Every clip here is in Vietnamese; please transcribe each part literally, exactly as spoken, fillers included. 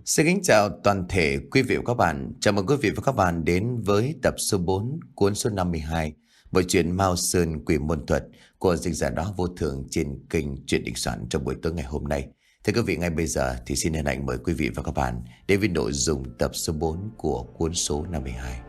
Xin kính chào toàn thể quý vị và các bạn. Chào mừng quý vị và các bạn đến với tập số bốn cuốn số năm mươi hai bộ truyện Mao Sơn Quỷ Môn Thuật của dịch giả đó vô thường trên kênh Truyện Định Soạn trong buổi tối ngày hôm nay. Thưa quý vị, ngay bây giờ thì xin hân hạnh mời quý vị và các bạn đến với nội dung tập số bốn của cuốn số năm mươi hai.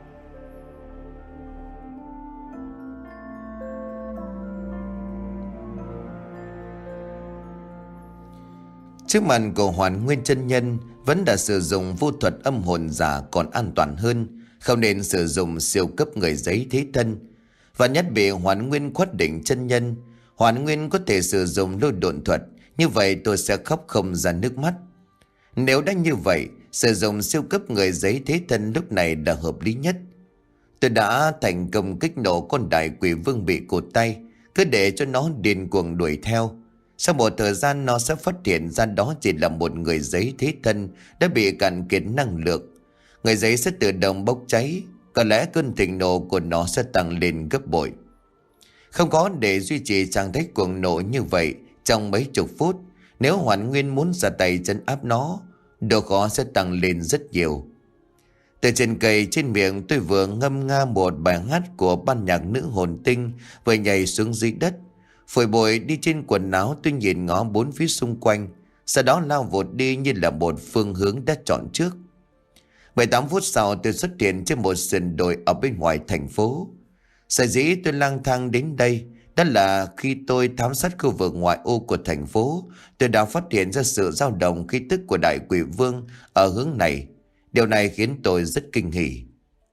Trước mặt của Hoàn Nguyên chân nhân vẫn đã sử dụng vô thuật âm hồn giả còn an toàn hơn, không nên sử dụng siêu cấp người giấy thế thân. Và nhất bị Hoàn Nguyên khuất đỉnh chân nhân, Hoàn Nguyên có thể sử dụng lôi độn thuật, như vậy tôi sẽ khóc không ra nước mắt. Nếu đã như vậy, sử dụng siêu cấp người giấy thế thân lúc này là hợp lý nhất. Tôi đã thành công kích nổ con đại quỷ vương bị cụt tay, cứ để cho nó điên cuồng đuổi theo. Sau một thời gian nó sẽ phát hiện ra đó chỉ là một người giấy thế thân đã bị cạn kiệt năng lượng. Người giấy sẽ tự động bốc cháy, có lẽ cơn thịnh nộ của nó sẽ tăng lên gấp bội. Không có để duy trì trạng thái cuồng nộ như vậy trong mấy chục phút, nếu Hoàn Nguyên muốn ra tay trấn áp nó, độ khó sẽ tăng lên rất nhiều. Từ trên cây trên miệng tôi vừa ngâm nga một bài hát của ban nhạc nữ hồn tinh, vừa nhảy xuống dưới đất. Phổi bội đi trên quần áo, tôi nhìn ngó bốn phía xung quanh, sau đó lao vụt đi như là một phương hướng đã chọn trước. Bảy tám phút sau tôi xuất hiện trên một sườn đồi ở bên ngoài thành phố. Sở dĩ tôi lang thang đến đây, đó là khi tôi thám sát khu vực ngoại ô của thành phố, tôi đã phát hiện ra sự dao động khí tức của đại quỷ vương ở hướng này. Điều này khiến tôi rất kinh hỉ.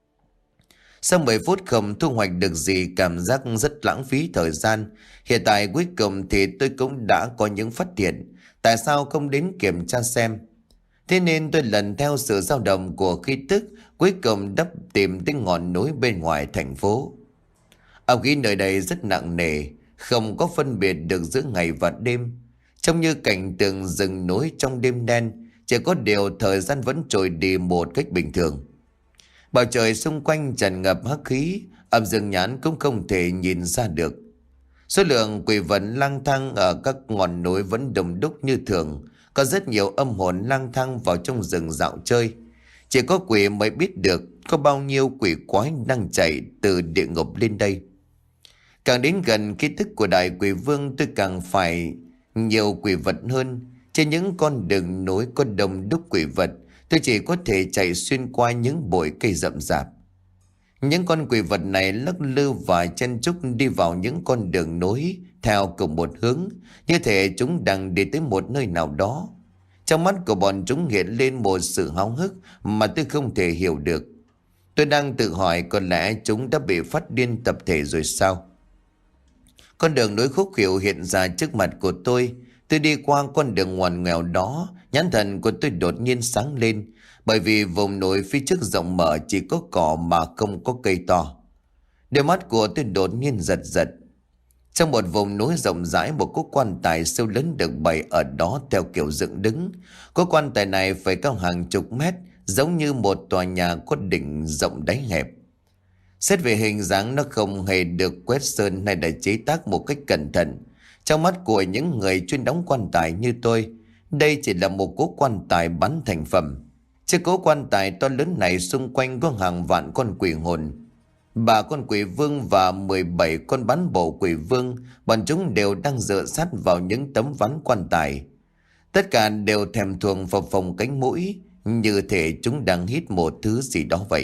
Sau mười phút không thu hoạch được gì, cảm giác rất lãng phí thời gian. Hiện tại cuối cùng thì tôi cũng đã có những phát hiện. Tại sao không đến kiểm tra xem? Thế nên tôi lần theo sự dao động của khí tức, cuối cùng đắp tìm tới ngọn núi bên ngoài thành phố. Âm khí nơi đây rất nặng nề, không có phân biệt được giữa ngày và đêm. Trông như cảnh tượng rừng núi trong đêm đen, chỉ có điều thời gian vẫn trôi đi một cách bình thường. Bầu trời xung quanh tràn ngập hắc khí, âm dương nhãn cũng không thể nhìn ra được. Số lượng quỷ vật lang thang ở các ngọn núi vẫn đông đúc như thường. Có rất nhiều âm hồn lang thang vào trong rừng dạo chơi. Chỉ có quỷ mới biết được có bao nhiêu quỷ quái đang chạy từ địa ngục lên đây. Càng đến gần ký tức của đại quỷ vương, tôi càng phải nhiều quỷ vật hơn. Trên những con đường núi có đông đúc quỷ vật, tôi chỉ có thể chạy xuyên qua những bụi cây rậm rạp. Những con quỷ vật này lắc lư và chen chúc đi vào những con đường nối theo cùng một hướng, như thể chúng đang đi tới một nơi nào đó. Trong mắt của bọn chúng hiện lên một sự háo hức mà tôi không thể hiểu được. Tôi đang tự hỏi có lẽ chúng đã bị phát điên tập thể rồi sao? Con đường nối khúc hiệu hiện ra trước mặt của tôi. Tôi đi qua con đường ngoằn ngoèo đó, nhãn thần của tôi đột nhiên sáng lên, bởi vì vùng núi phía trước rộng mở chỉ có cỏ mà không có cây to. Đôi mắt của tôi đột nhiên giật giật. Trong một vùng núi rộng rãi, một cỗ quan tài siêu lớn được bày ở đó theo kiểu dựng đứng. Cỗ quan tài này phải cao hàng chục mét, giống như một tòa nhà có đỉnh rộng đáy hẹp. Xét về hình dáng, nó không hề được quét sơn hay đã chế tác một cách cẩn thận. Trong mắt của những người chuyên đóng quan tài như tôi, đây chỉ là một cỗ quan tài bán thành phẩm. Chiếc cỗ quan tài to lớn này xung quanh có hàng vạn con quỷ hồn. Ba con quỷ vương và mười bảy con bán bộ quỷ vương, bọn chúng đều đang dựa sát vào những tấm ván quan tài. Tất cả đều thèm thuồng phập phồng cánh mũi, như thể chúng đang hít một thứ gì đó vậy.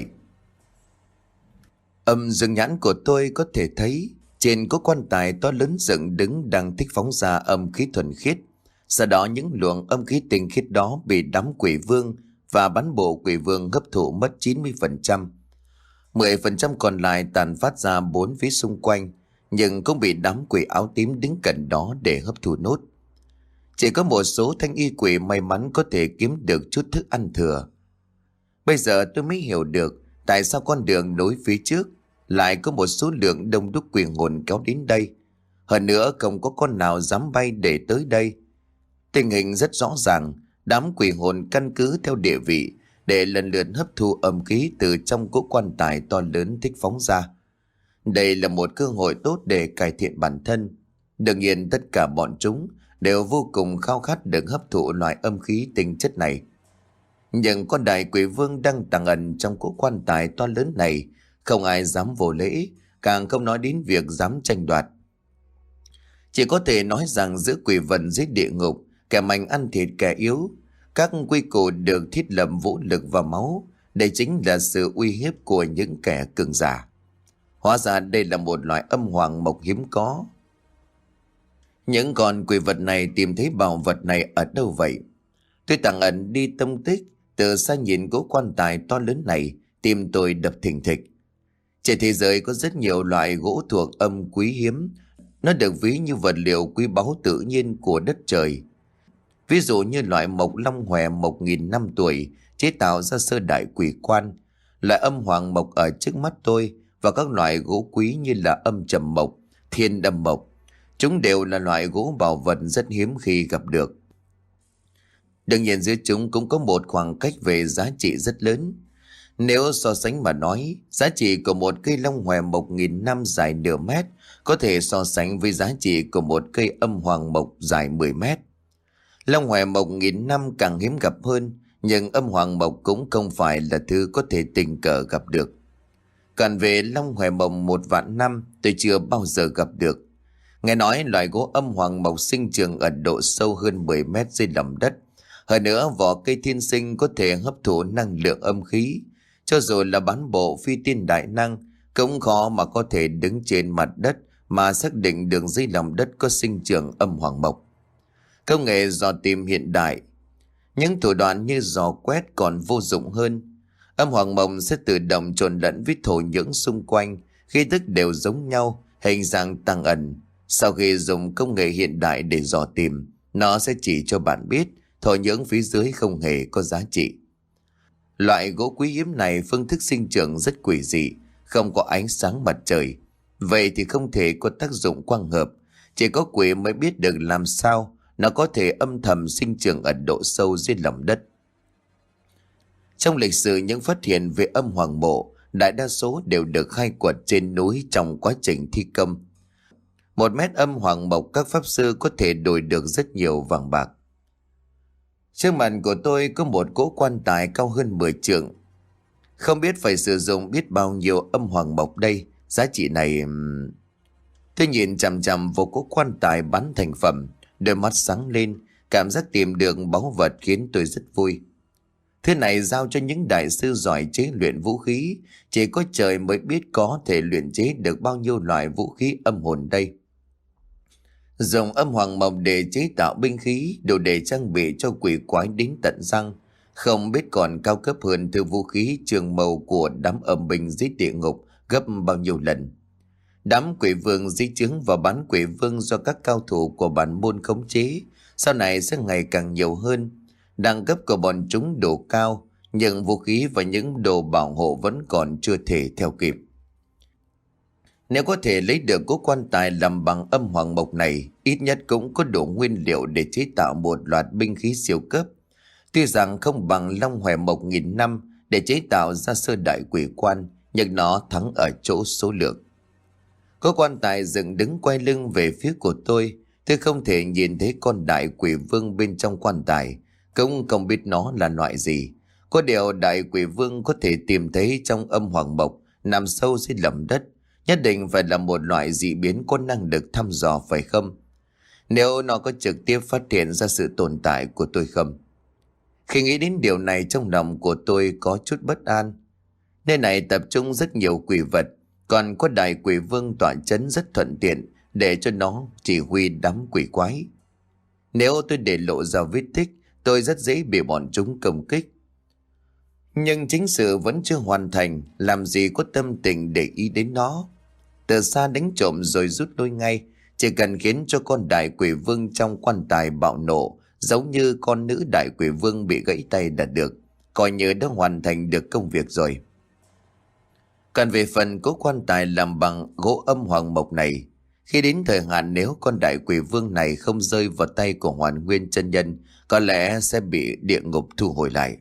Âm dương nhãn của tôi có thể thấy trên có quan tài to lớn dựng đứng đang thích phóng ra âm khí thuần khiết. Sau đó những luồng âm khí tinh khiết đó bị đám quỷ vương và bán bộ quỷ vương hấp thụ mất chín mươi phần trăm. mười phần trăm còn lại tàn phát ra bốn phía xung quanh, nhưng cũng bị đám quỷ áo tím đứng cạnh đó để hấp thụ nốt. Chỉ có một số thanh y quỷ may mắn có thể kiếm được chút thức ăn thừa. Bây giờ tôi mới hiểu được tại sao con đường nối phía trước lại có một số lượng đông đúc quỷ hồn kéo đến đây. Hơn nữa không có con nào dám bay để tới đây. Tình hình rất rõ ràng, đám quỷ hồn căn cứ theo địa vị để lần lượt hấp thu âm khí từ trong cỗ quan tài to lớn thích phóng ra. Đây là một cơ hội tốt để cải thiện bản thân. Đương nhiên tất cả bọn chúng đều vô cùng khao khát được hấp thụ loại âm khí tinh chất này. Nhưng con đại quỷ vương đang tàng ẩn trong cỗ quan tài to lớn này, không ai dám vô lễ, càng không nói đến việc dám tranh đoạt. Chỉ có thể nói rằng giữa quỷ vật dưới địa ngục, kẻ mạnh ăn thịt kẻ yếu, các quy củ được thiết lập vũ lực và máu. Đây chính là sự uy hiếp của những kẻ cường giả. Hóa ra đây là một loại âm hoàng mộc hiếm có. Những con quỷ vật này tìm thấy bảo vật này ở đâu vậy? Tôi tàng ẩn đi tông tích, từ xa nhìn cố quan tài to lớn này, tim tôi đập thình thịch. Trên thế giới có rất nhiều loại gỗ thuộc âm quý hiếm. Nó được ví như vật liệu quý báu tự nhiên của đất trời. Ví dụ như loại mộc long hòe mộc nghìn năm tuổi chế tạo ra sơ đại quỷ quan, loại âm hoàng mộc ở trước mắt tôi, và các loại gỗ quý như là âm trầm mộc, thiên đâm mộc. Chúng đều là loại gỗ bảo vật rất hiếm khi gặp được. Đương nhiên giữa chúng cũng có một khoảng cách về giá trị rất lớn. Nếu so sánh mà nói, giá trị của một cây long hòe mộc nghìn năm dài nửa mét có thể so sánh với giá trị của một cây âm hoàng mộc dài mười mét. Long hòe mộc nghìn năm càng hiếm gặp hơn, nhưng âm hoàng mộc cũng không phải là thứ có thể tình cờ gặp được. Còn về long hòe mộc một vạn năm, tôi chưa bao giờ gặp được. Nghe nói loài gỗ âm hoàng mộc sinh trưởng ở độ sâu hơn mười mét dưới lòng đất. Hơn nữa, vỏ cây thiên sinh có thể hấp thụ năng lượng âm khí. Cho dù là bán bộ phi tiên đại năng, cũng khó mà có thể đứng trên mặt đất mà xác định đường dưới lòng đất có sinh trưởng âm hoàng mộc. Công nghệ dò tìm hiện đại, những thủ đoạn như dò quét còn vô dụng hơn. Âm hoàng mộc sẽ tự động trộn lẫn với thổ nhưỡng xung quanh, khí tức đều giống nhau, hình dạng tàng ẩn. Sau khi dùng công nghệ hiện đại để dò tìm, nó sẽ chỉ cho bạn biết thổ nhưỡng phía dưới không hề có giá trị. Loại gỗ quý hiếm này phương thức sinh trưởng rất quỷ dị, không có ánh sáng mặt trời. Vậy thì không thể có tác dụng quang hợp, chỉ có quỷ mới biết được làm sao nó có thể âm thầm sinh trưởng ở độ sâu dưới lòng đất. Trong lịch sử, những phát hiện về âm hoàng mộ đại đa số đều được khai quật trên núi trong quá trình thi công. Một mét âm hoàng mộc các pháp sư có thể đổi được rất nhiều vàng bạc. Trước mặt của tôi có một cỗ quan tài cao hơn mười trượng. Không biết phải sử dụng biết bao nhiêu âm hoàng mộc đây. Giá trị này... Tôi nhìn chằm chằm vào cỗ quan tài bán thành phẩm, đôi mắt sáng lên. Cảm giác tìm được báu vật khiến tôi rất vui. Thứ này giao cho những đại sư giỏi chế luyện vũ khí. Chỉ có trời mới biết có thể luyện chế được bao nhiêu loại vũ khí âm hồn đây. Dùng âm hoàng mộc để chế tạo binh khí, đủ để trang bị cho quỷ quái đến tận răng. Không biết còn cao cấp hơn thứ vũ khí trường màu của đám âm binh dưới địa ngục gấp bao nhiêu lần. Đám quỷ vương di chứng và bán quỷ vương do các cao thủ của bản môn khống chế, sau này sẽ ngày càng nhiều hơn. Đẳng cấp của bọn chúng đủ cao, nhưng vũ khí và những đồ bảo hộ vẫn còn chưa thể theo kịp. Nếu có thể lấy được cỗ quan tài làm bằng âm hoàng mộc này, ít nhất cũng có đủ nguyên liệu để chế tạo một loạt binh khí siêu cấp. Tuy rằng không bằng long hòe mộc nghìn năm để chế tạo ra sơ đại quỷ quan, nhưng nó thắng ở chỗ số lượng. Cỗ quan tài dựng đứng quay lưng về phía của tôi. Tôi không thể nhìn thấy con đại quỷ vương bên trong quan tài, cũng không biết nó là loại gì. Có điều đại quỷ vương có thể tìm thấy trong âm hoàng mộc nằm sâu dưới lòng đất, nhất định phải là một loại dị biến có năng lực thăm dò phải không? Nếu nó có trực tiếp phát hiện ra sự tồn tại của tôi không? Khi nghĩ đến điều này, trong lòng của tôi có chút bất an. Nơi này tập trung rất nhiều quỷ vật, còn có đại quỷ vương tọa chấn rất thuận tiện để cho nó chỉ huy đám quỷ quái. Nếu tôi để lộ ra vết tích, tôi rất dễ bị bọn chúng công kích. Nhưng chính sự vẫn chưa hoàn thành, làm gì có tâm tình để ý đến nó. Từ xa đánh trộm rồi rút lui ngay, chỉ cần khiến cho con đại quỷ vương trong quan tài bạo nộ, giống như con nữ đại quỷ vương bị gãy tay là được, coi như đã hoàn thành được công việc rồi. Còn về phần cố quan tài làm bằng gỗ âm hoàng mộc này, khi đến thời hạn nếu con đại quỷ vương này không rơi vào tay của Hoàn Nguyên chân nhân, có lẽ sẽ bị địa ngục thu hồi lại.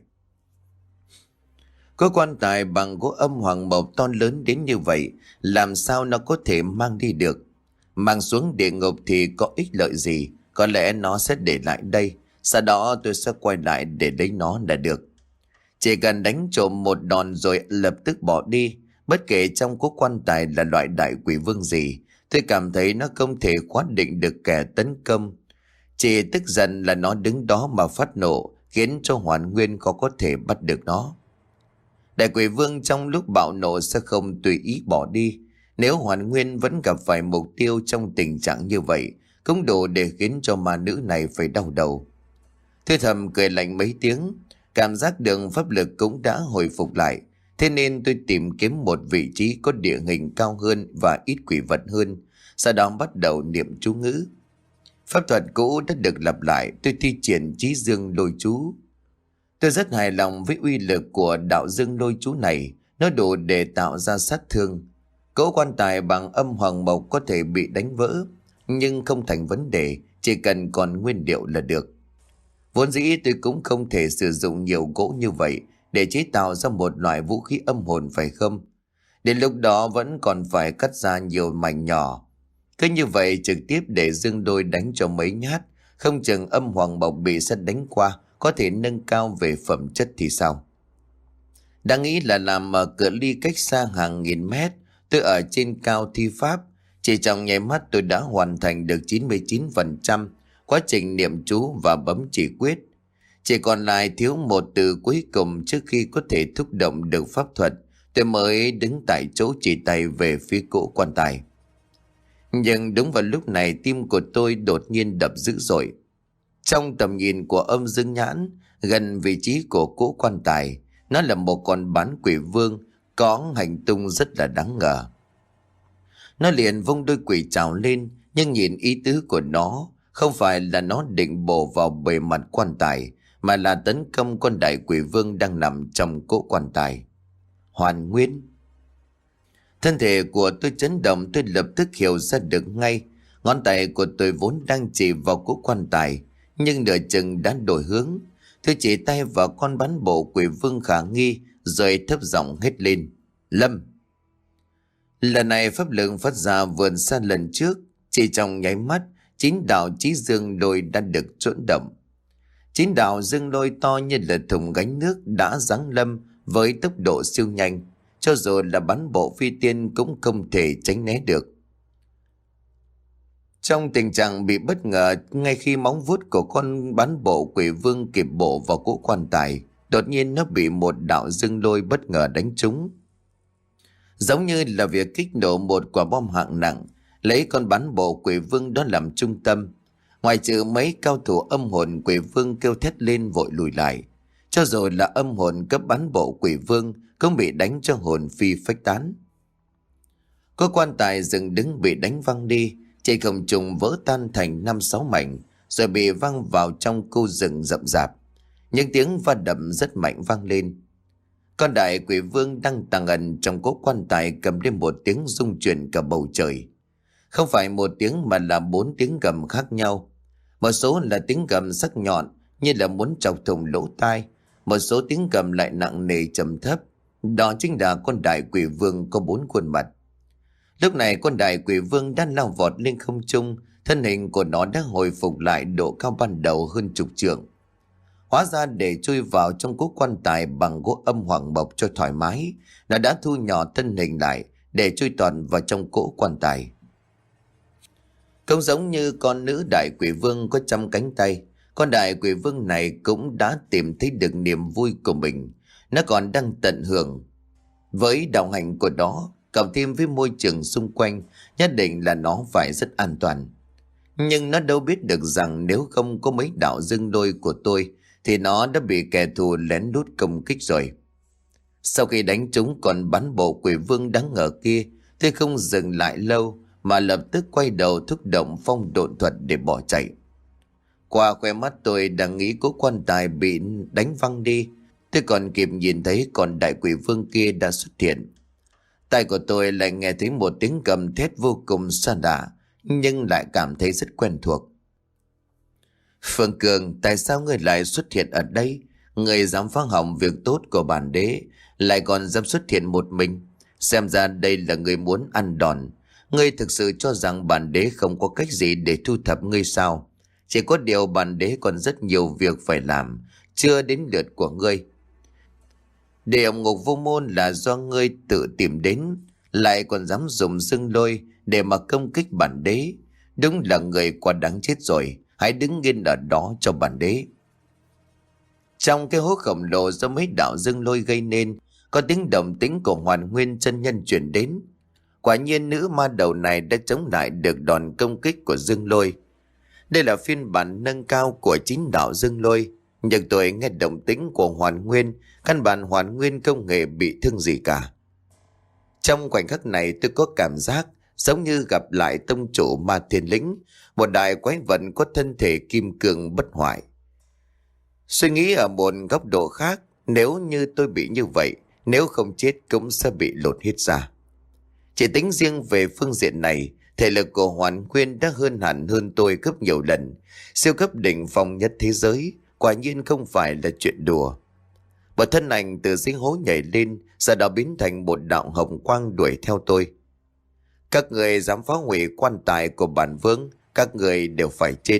Có quan tài bằng gỗ âm hoàng mộc to lớn đến như vậy, làm sao nó có thể mang đi được? Mang xuống địa ngục thì có ích lợi gì? Có lẽ nó sẽ để lại đây, sau đó tôi sẽ quay lại để lấy nó là được. Chỉ cần đánh trộm một đòn rồi lập tức bỏ đi. Bất kể trong cố quan tài là loại đại quỷ vương gì, tôi cảm thấy nó không thể khóa định được kẻ tấn công. Chỉ tức giận là nó đứng đó mà phát nộ, khiến cho Hoàn Nguyên khó có thể bắt được nó. Đại quỷ vương trong lúc bạo nộ sẽ không tùy ý bỏ đi. Nếu Hoàn Nguyên vẫn gặp phải mục tiêu trong tình trạng như vậy, cũng đủ để khiến cho ma nữ này phải đau đầu. Tôi thầm cười lạnh mấy tiếng, cảm giác đường pháp lực cũng đã hồi phục lại. Thế nên tôi tìm kiếm một vị trí có địa hình cao hơn và ít quỷ vật hơn, sau đó bắt đầu niệm chú ngữ. Pháp thuật cũ đã được lặp lại, tôi thi triển chí dương lôi chú. Tôi rất hài lòng với uy lực của đạo dương lôi chú này, nó đủ để tạo ra sát thương. Cỗ quan tài bằng âm hoàng mộc có thể bị đánh vỡ, nhưng không thành vấn đề, chỉ cần còn nguyên liệu là được. Vốn dĩ tôi cũng không thể sử dụng nhiều gỗ như vậy để chế tạo ra một loại vũ khí âm hồn phải không? Đến lúc đó vẫn còn phải cắt ra nhiều mảnh nhỏ. Cứ như vậy trực tiếp để dương đôi đánh cho mấy nhát, không chừng âm hoàng mộc bị sét đánh qua có thể nâng cao về phẩm chất thì sao? Đang nghĩ là làm ở cự ly cách xa hàng nghìn mét, tôi ở trên cao thi pháp. Chỉ trong nháy mắt tôi đã hoàn thành được chín mươi chín phần trăm quá trình niệm chú và bấm chỉ quyết. Chỉ còn lại thiếu một từ cuối cùng trước khi có thể thúc động được pháp thuật, tôi mới đứng tại chỗ chỉ tay về phía cỗ quan tài. Nhưng đúng vào lúc này tim của tôi đột nhiên đập dữ dội. Trong tầm nhìn của âm dương nhãn, gần vị trí của cỗ quan tài, nó là một con bán quỷ vương có hành tung rất là đáng ngờ. Nó liền vung đôi quỷ trào lên, nhưng nhìn ý tứ của nó không phải là nó định bổ vào bề mặt quan tài, mà là tấn công con đại quỷ vương đang nằm trong cỗ quan tài. Hoàn Nguyên. Thân thể của tôi chấn động, tôi lập tức hiểu ra được ngay. Ngón tay của tôi vốn đang chỉ vào cỗ quan tài, nhưng nửa chừng đã đổi hướng. Tôi chỉ tay vào con bán bộ quỷ vương khả nghi, rồi thấp giọng hét lên: Lâm! Lần này pháp lực phát ra vượt xa lần trước. Chỉ trong nháy mắt, chín đạo chí dương lôi đã được trỗi động. Chín đạo dương lôi to như là thùng gánh nước đã giáng lâm với tốc độ siêu nhanh, cho dù là bắn bộ phi tiên cũng không thể tránh né được. Trong tình trạng bị bất ngờ, ngay khi móng vuốt của con bắn bộ quỷ vương kịp bổ vào cỗ quan tài, đột nhiên nó bị một đạo dương lôi bất ngờ đánh trúng. Giống như là việc kích nổ một quả bom hạng nặng, lấy con bắn bộ quỷ vương đó làm trung tâm. Ngoài trừ mấy cao thủ âm hồn, quỷ vương kêu thét lên vội lùi lại. Cho dù là âm hồn cấp bắn bộ quỷ vương cũng bị đánh cho hồn phi phách tán. Có quan tài dựng đứng bị đánh văng đi, trên không trung vỡ tan thành năm sáu mảnh, rồi bị văng vào trong khu rừng rậm rạp. Những tiếng va đập rất mạnh vang lên. Con đại quỷ vương đang tàng ẩn trong cỗ quan tài cầm lên một tiếng rung chuyển cả bầu trời. Không phải một tiếng mà là bốn tiếng gầm khác nhau. Một số là tiếng gầm sắc nhọn như là muốn chọc thủng lỗ tai, một số tiếng gầm lại nặng nề trầm thấp. Đó chính là con đại quỷ vương có bốn khuôn mặt. Lúc này con đại quỷ vương đang lao vọt lên không trung, thân hình của nó đã hồi phục lại độ cao ban đầu hơn chục trượng. Hóa ra để chui vào trong cỗ quan tài bằng gỗ âm hoàng mộc cho thoải mái, nó đã thu nhỏ thân hình lại để chui toàn vào trong cỗ quan tài. Không giống như con nữ đại quỷ vương có trăm cánh tay, con đại quỷ vương này cũng đã tìm thấy được niềm vui của mình. Nó còn đang tận hưởng với đạo hành của nó, cộng thêm với môi trường xung quanh, nhất định là nó phải rất an toàn. Nhưng nó đâu biết được rằng nếu không có mấy đạo dương đôi của tôi thì nó đã bị kẻ thù lén lút công kích rồi. Sau khi đánh trúng còn bắn bộ quỷ vương đáng ngờ kia, tôi không dừng lại lâu mà lập tức quay đầu thúc động phong độn thuật để bỏ chạy. Qua khóe mắt tôi đang nghĩ cố quan tài bị đánh văng đi, tôi còn kịp nhìn thấy còn đại quỷ vương kia đã xuất hiện. Tai của tôi lại nghe thấy một tiếng gầm thét vô cùng xa lạ, nhưng lại cảm thấy rất quen thuộc. Phương Cường, tại sao ngươi lại xuất hiện ở đây? Ngươi dám phá hỏng việc tốt của bản đế, lại còn dám xuất hiện một mình. Xem ra đây là ngươi muốn ăn đòn. Ngươi thực sự cho rằng bản đế không có cách gì để thu thập ngươi sao? Chỉ có điều bản đế còn rất nhiều việc phải làm, chưa đến lượt của ngươi. Địa ngục vô môn là do ngươi tự tìm đến, lại còn dám dùng dương lôi để mà công kích bản đế. Đúng là người quá đáng chết rồi, hãy đứng yên ở đó cho bản đế. Trong cái hố khổng lồ do mấy đạo dương lôi gây nên, có tiếng động tĩnh của Hoàn Nguyên chân nhân truyền đến. Quả nhiên nữ ma đầu này đã chống lại được đòn công kích của dương lôi. Đây là phiên bản nâng cao của chính đạo dương lôi, nhưng tôi nghe động tĩnh của Hoàn Nguyên, căn bản Hoàn Nguyên không hề bị thương gì cả. Trong khoảnh khắc này tôi có cảm giác giống như gặp lại tông chủ Ma Thiên Lĩnh, một đại quái vật có thân thể kim cương bất hoại. Suy nghĩ ở một góc độ khác, nếu như tôi bị như vậy, nếu không chết cũng sẽ bị lột hết ra. Chỉ tính riêng về phương diện này, thể lực của Hoàn Nguyên đã hơn hẳn hơn tôi gấp nhiều lần, siêu cấp đỉnh phong nhất thế giới, quả nhiên không phải là chuyện đùa. Một thân ảnh từ dưới hố nhảy lên, sau đó biến thành một đạo hồng quang đuổi theo tôi. Các người dám phá hủy quan tài của bản vương, các người đều phải chết.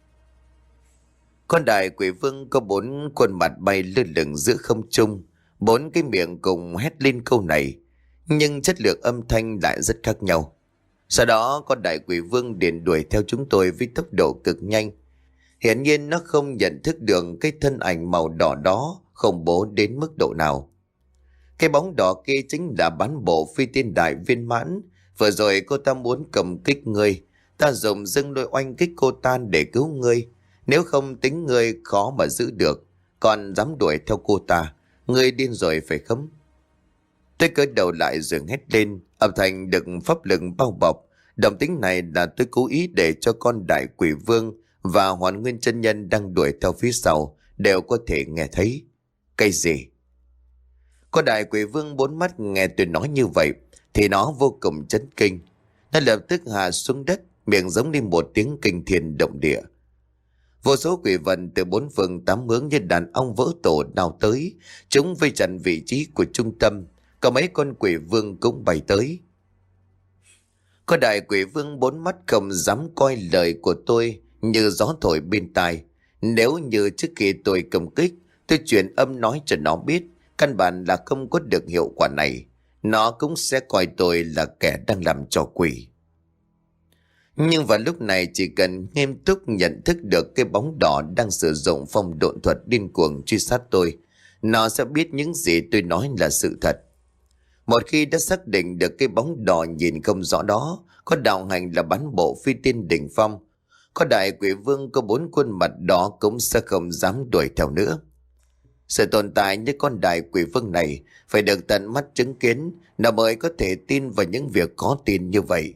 Con đại quỷ vương có bốn khuôn mặt bay lơ lửng giữa không trung, bốn cái miệng cùng hét lên câu này, nhưng chất lượng âm thanh lại rất khác nhau. Sau đó con đại quỷ vương liền đuổi theo chúng tôi với tốc độ cực nhanh. Hiển nhiên nó không nhận thức được cái thân ảnh màu đỏ đó khủng bố đến mức độ nào. Cái bóng đỏ kia chính là bán bộ phi tiên đại viên mãn. Vừa rồi cô ta muốn cầm kích ngươi, ta dùng dâng lôi oanh kích cô ta để cứu ngươi. Nếu không tính ngươi khó mà giữ được, còn dám đuổi theo cô ta, ngươi điên rồi phải không? Tôi cởi đầu lại rồi hét lên, âm thanh được pháp lực bao bọc. Động tính này là tôi cố ý để cho con đại quỷ vương và Hoàn Nguyên chân nhân đang đuổi theo phía sau đều có thể nghe thấy. Cái gì? Con đại quỷ vương bốn mắt nghe tôi nói như vậy thì nó vô cùng chấn kinh. Nó lập tức hạ xuống đất, miệng giống như một tiếng kinh thiên động địa. Vô số quỷ vật từ bốn phương tám hướng như đàn ong vỡ tổ nào tới, chúng vây chặn vị trí của trung tâm. Có mấy con quỷ vương cũng bay tới. Con đại quỷ vương bốn mắt không dám coi lời của tôi như gió thổi bên tai. Nếu như trước khi tôi cầm kích, tôi truyền âm nói cho nó biết, căn bản là không có được hiệu quả này, nó cũng sẽ coi tôi là kẻ đang làm trò quỷ. Nhưng vào lúc này chỉ cần nghiêm túc nhận thức được cái bóng đỏ đang sử dụng phong độn thuật điên cuồng truy sát tôi, nó sẽ biết những gì tôi nói là sự thật. Một khi đã xác định được cái bóng đỏ nhìn không rõ đó có đạo hành là bán bộ phi tiên đỉnh phong, có đại quỷ vương có bốn khuôn mặt đó cũng sẽ không dám đuổi theo nữa. Sự tồn tại như con đại quỷ vương này phải được tận mắt chứng kiến, nó mới có thể tin vào những việc khó tin như vậy.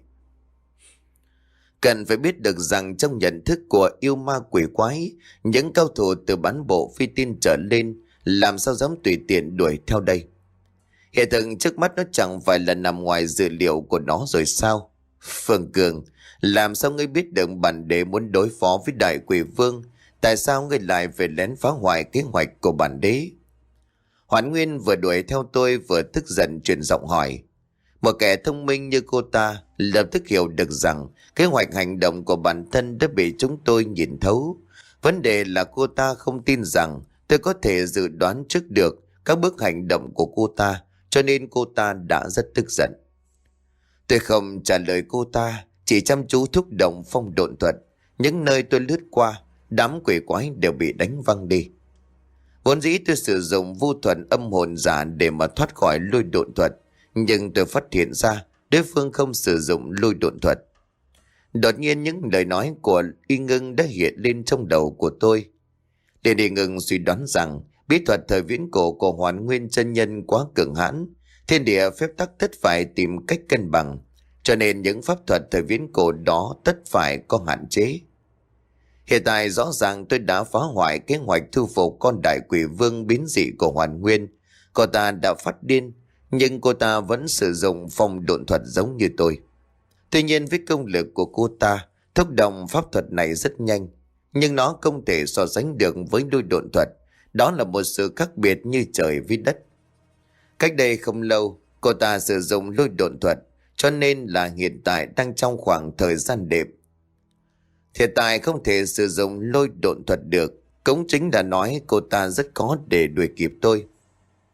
Cần phải biết được rằng trong nhận thức của yêu ma quỷ quái, những cao thủ từ bán bộ phi tiên trở lên làm sao dám tùy tiện đuổi theo đây. Hiện thực trước mắt nó chẳng phải là nằm ngoài dự liệu của nó rồi sao? Phương Cường, làm sao ngươi biết được bản đế muốn đối phó với đại quỷ vương? Tại sao ngươi lại phải lén phá hoại kế hoạch của bản đế? Hoán Nguyên vừa đuổi theo tôi vừa tức giận truyền giọng hỏi. Một kẻ thông minh như cô ta lập tức hiểu được rằng kế hoạch hành động của bản thân đã bị chúng tôi nhìn thấu. Vấn đề là cô ta không tin rằng tôi có thể dự đoán trước được các bước hành động của cô ta, cho nên cô ta đã rất tức giận. Tôi không trả lời cô ta, chỉ chăm chú thúc động phong độn thuật. Những nơi tôi lướt qua, đám quỷ quái đều bị đánh văng đi. Vốn dĩ tôi sử dụng vu thuật âm hồn giả để mà thoát khỏi lôi độn thuật, nhưng tôi phát hiện ra đối phương không sử dụng lôi độn thuật. Đột nhiên những lời nói của Y Ngưng đã hiện lên trong đầu của tôi. Để Y Ngưng suy đoán rằng bí thuật thời viễn cổ của Hoàn Nguyên chân nhân quá cường hãn, thiên địa phép tắc tất phải tìm cách cân bằng, cho nên những pháp thuật thời viễn cổ đó tất phải có hạn chế. Hiện tại rõ ràng tôi đã phá hoại kế hoạch thu phục con đại quỷ vương biến dị của Hoàn Nguyên. Cô ta đã phát điên, nhưng cô ta vẫn sử dụng phong độn thuật giống như tôi. Tuy nhiên với công lực của cô ta, thúc động pháp thuật này rất nhanh, nhưng nó không thể so sánh được với lôi độn thuật. Đó là một sự khác biệt như trời với đất. Cách đây không lâu, cô ta sử dụng lôi độn thuật, cho nên là hiện tại đang trong khoảng thời gian đệm. Hiện tại không thể sử dụng lôi độn thuật được, cũng chính là nói cô ta rất khó để đuổi kịp tôi.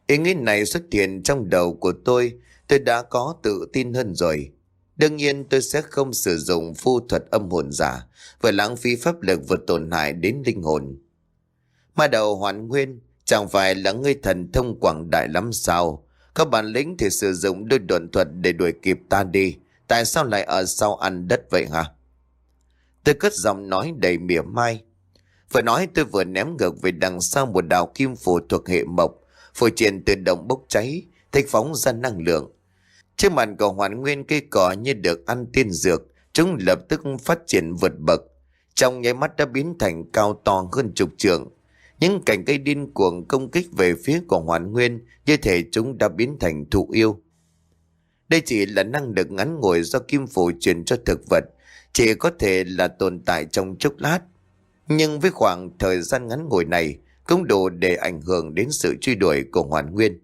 Ý nghĩ này xuất hiện trong đầu của tôi, tôi đã có tự tin hơn rồi. Đương nhiên tôi sẽ không sử dụng phù thuật âm hồn giả, vừa lãng phí pháp lực vừa tổn hại đến linh hồn. Ma đầu Hoàn Nguyên, chẳng phải là ngươi thần thông quảng đại lắm sao? Có bản lĩnh thì sử dụng đôi độn thuật để đuổi kịp ta đi. Tại sao lại ở sau ăn đất vậy hả? Tôi cất giọng nói đầy mỉa mai. Vừa nói tôi vừa ném ngược về đằng sau một đạo kim phù thuộc hệ mộc. Phù triện tự động bốc cháy, thích phóng ra năng lượng. Trước mặt của Hoàn Nguyên, cây cỏ như được ăn tiên dược, chúng lập tức phát triển vượt bậc. Trong nháy mắt đã biến thành cao to hơn chục trượng. Những cành cây điên cuồng công kích về phía của Hoàn Nguyên, như thể chúng đã biến thành thụ yêu. Đây chỉ là năng lực ngắn ngủi do kim phù truyền cho thực vật, chỉ có thể là tồn tại trong chốc lát. Nhưng với khoảng thời gian ngắn ngủi này, cũng đủ để ảnh hưởng đến sự truy đuổi của Hoàn Nguyên.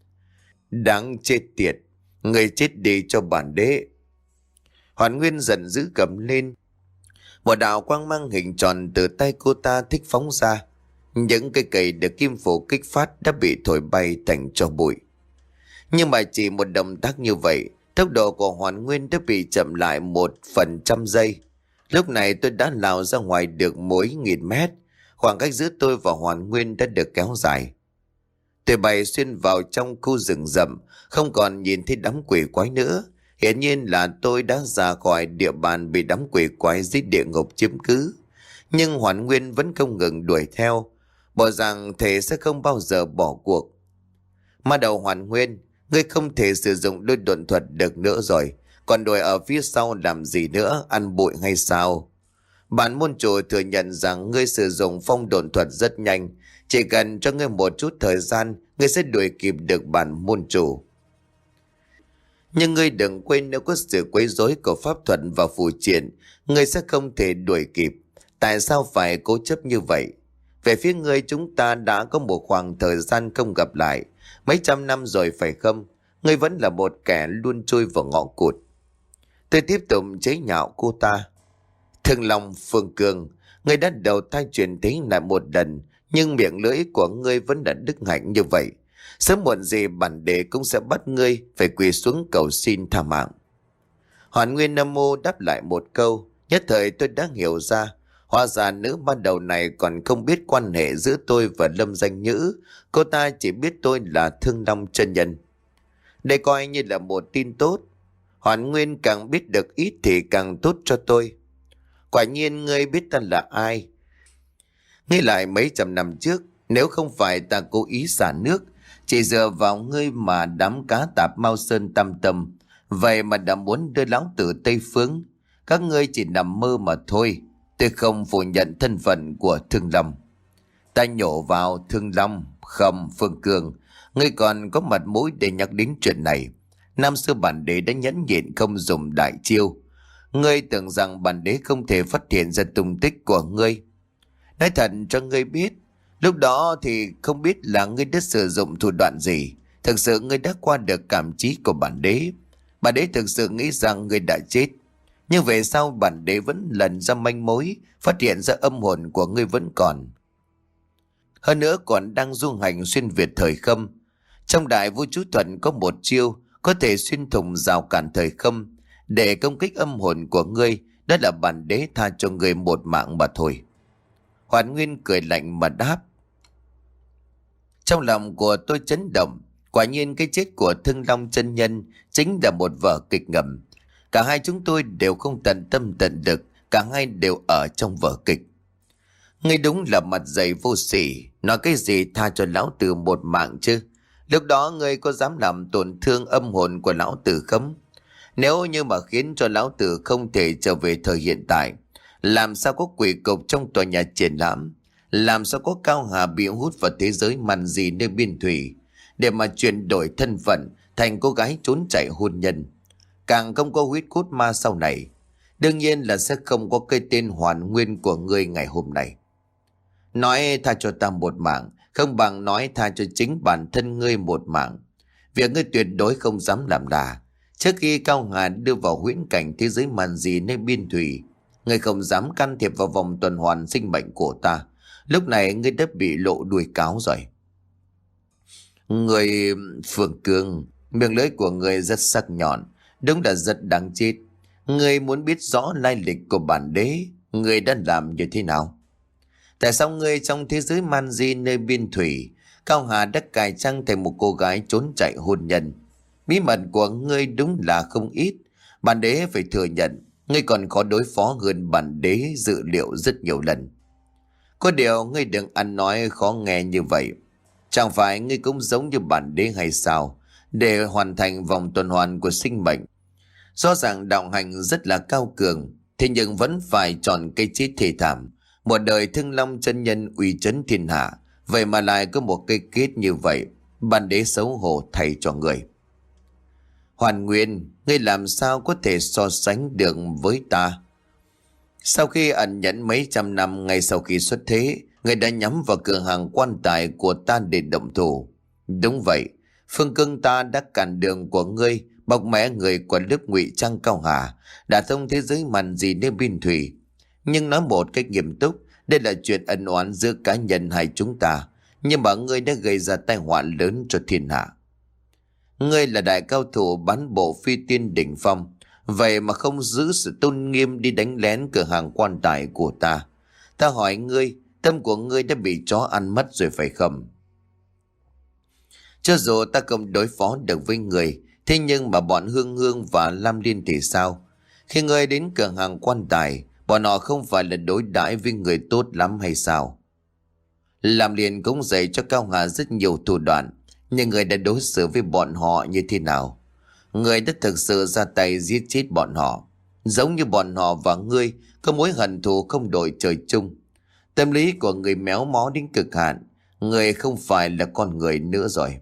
Đáng chết tiệt, người chết đi cho bản đế. Hoàn Nguyên giận dữ cầm lên. Một đạo quang mang hình tròn từ tay cô ta thích phóng ra. Những cây cầy được kim phù kích phát đã bị thổi bay thành tro bụi. Nhưng mà chỉ một động tác như vậy, tốc độ của Hoàn Nguyên đã bị chậm lại một phần trăm giây. Lúc này tôi đã lao ra ngoài được mỗi nghìn mét. Khoảng cách giữa tôi và Hoàn Nguyên đã được kéo dài. Tôi bay xuyên vào trong khu rừng rậm, không còn nhìn thấy đám quỷ quái nữa. Hiển nhiên là tôi đã ra khỏi địa bàn bị đám quỷ quái dưới địa ngục chiếm cứ. Nhưng Hoàn Nguyên vẫn không ngừng đuổi theo, bỏ rằng thể sẽ không bao giờ bỏ cuộc. Ma đầu Hoàn Nguyên, ngươi không thể sử dụng đôi độn thuật được nữa rồi. Còn đuổi ở phía sau làm gì nữa, ăn bụi hay sao? Bản môn chủ thừa nhận rằng ngươi sử dụng phong độn thuật rất nhanh. Chỉ cần cho ngươi một chút thời gian, ngươi sẽ đuổi kịp được bản môn chủ. Nhưng ngươi đừng quên, nếu có sự quấy rối của pháp thuật và phù triện, ngươi sẽ không thể đuổi kịp. Tại sao phải cố chấp như vậy? Về phía ngươi, chúng ta đã có một khoảng thời gian không gặp lại. Mấy trăm năm rồi phải không? Ngươi vẫn là một kẻ luôn trôi vào ngõ cụt. Tôi tiếp tục chế nhạo cô ta. Thương Long Phương Cường, ngươi đã đầu thai chuyển thế lại một lần, nhưng miệng lưỡi của ngươi vẫn đã đức hạnh như vậy. Sớm muộn gì bản đế cũng sẽ bắt ngươi phải quỳ xuống cầu xin tha mạng. Hoàn Nguyên Nam Mô đáp lại một câu. Nhất thời tôi đã hiểu ra, hóa ra nữ ban đầu này còn không biết quan hệ giữa tôi và Lâm Danh Nhữ. Cô ta chỉ biết tôi là Thương Long chân nhân. Đây coi như là một tin tốt. Hoàn Nguyên càng biết được ít thì càng tốt cho tôi. Quả nhiên ngươi biết ta là ai. Nghĩ lại mấy trăm năm trước, nếu không phải ta cố ý xả nước, chỉ dựa vào ngươi mà đám cá tạp Mao Sơn tam tâm, vậy mà đã muốn đưa lão tử Tây Phương. Các ngươi chỉ nằm mơ mà thôi. Tôi không phủ nhận thân phận của Thương Long. Ta nhổ vào Thương Long, không Phương Cường, ngươi còn có mặt mũi để nhắc đến chuyện này. Năm xưa bản đế đã nhẫn nhịn không dùng đại chiêu. Ngươi tưởng rằng bản đế không thể phát hiện ra tung tích của ngươi. Nói thật cho ngươi biết, lúc đó thì không biết là ngươi đã sử dụng thủ đoạn gì. Thực sự ngươi đã qua được cảm trí của bản đế. Bản đế thực sự nghĩ rằng ngươi đã chết. Nhưng về sau bản đế vẫn lần ra manh mối, phát hiện ra âm hồn của ngươi vẫn còn. Hơn nữa còn đang du hành xuyên việt thời không. Trong đại vũ chú thuận có một chiêu có thể xuyên thủng rào cản thời không để công kích âm hồn của ngươi. Đó là bản đế tha cho ngươi một mạng mà thôi. Hoàn Nguyên cười lạnh mà đáp. Trong lòng của tôi chấn động. Quả nhiên cái chết của Thương Long chân nhân chính là một vở kịch ngầm. Cả hai chúng tôi đều không tận tâm tận lực. Cả hai đều ở trong vở kịch. Ngươi đúng là mặt dày vô sỉ. Nói cái gì tha cho lão tử một mạng chứ? Lúc đó ngươi có dám làm tổn thương âm hồn của lão tử không? Nếu như mà khiến cho lão tử không thể trở về thời hiện tại, làm sao có quỷ cục trong tòa nhà triển lãm? Làm sao có Cao Hà bị hút vào thế giới màn gì nơi biên thủy để mà chuyển đổi thân phận thành cô gái trốn chạy hôn nhân? Càng không có huyết cốt ma sau này. Đương nhiên là sẽ không có cái tên Hoàn Nguyên của ngươi ngày hôm nay. Nói tha cho ta một mạng không bằng nói tha cho chính bản thân ngươi một mạng. Việc ngươi tuyệt đối không dám làm đà. Trước khi Cao Hà đưa vào huyễn cảnh thế giới màn gì nơi biên thủy, ngươi không dám can thiệp vào vòng tuần hoàn sinh mệnh của ta. Lúc này ngươi đã bị lộ đuôi cáo rồi. Người Phương Cương, miệng lưỡi của người rất sắc nhọn, đúng là rất đáng chết. Người muốn biết rõ lai lịch của bản đế, người đã làm như thế nào? Tại sao ngươi trong thế giới man di nơi biên thủy, Cao Hà đã cải trang thành một cô gái trốn chạy hôn nhân? Bí mật của ngươi đúng là không ít. Bản đế phải thừa nhận, ngươi còn khó đối phó hơn bản đế dự liệu rất nhiều lần. Có điều ngươi đừng ăn nói khó nghe như vậy. Chẳng phải ngươi cũng giống như bản đế hay sao? Để hoàn thành vòng tuần hoàn của sinh mệnh, rõ ràng đạo hành rất là cao cường, thế nhưng vẫn phải chọn cái chết thê thảm. Một đời Thương Long chân nhân uy chấn thiên hạ, vậy mà lại có một cái kết như vậy. Bản đế xấu hổ thay cho người. Hoàn Nguyên, ngươi làm sao có thể so sánh được với ta? Sau khi ẩn nhẫn mấy trăm năm, ngay sau khi xuất thế, ngươi đã nhắm vào cửa hàng quan tài của ta để động thủ. Đúng vậy, Phương Cương ta đã cản đường của ngươi, bọc mẽ người của lớp ngụy trang Cao Hà, đã thông thế giới màn gì nơi biên thủy. Nhưng nói một cách nghiêm túc, đây là chuyện ân oán giữa cá nhân hai chúng ta, nhưng mà ngươi đã gây ra tai họa lớn cho thiên hạ. Ngươi là đại cao thủ bán bộ phi tiên đỉnh phong, vậy mà không giữ sự tôn nghiêm đi đánh lén cửa hàng quan tài của ta. Ta hỏi ngươi, tâm của ngươi đã bị chó ăn mất rồi phải không? Cho dù ta không đối phó được với người, thế nhưng mà bọn Hương Hương và Lam Liên thì sao? Khi ngươi đến cửa hàng quan tài, bọn họ không phải là đối đãi với người tốt lắm hay sao? Lam Liên cũng dạy cho Cao Hà rất nhiều thủ đoạn, nhưng người đã đối xử với bọn họ như thế nào? Người đã thực sự ra tay giết chết bọn họ, giống như bọn họ và ngươi có mối hận thù không đội trời chung. Tâm lý của người méo mó đến cực hạn, người không phải là con người nữa rồi.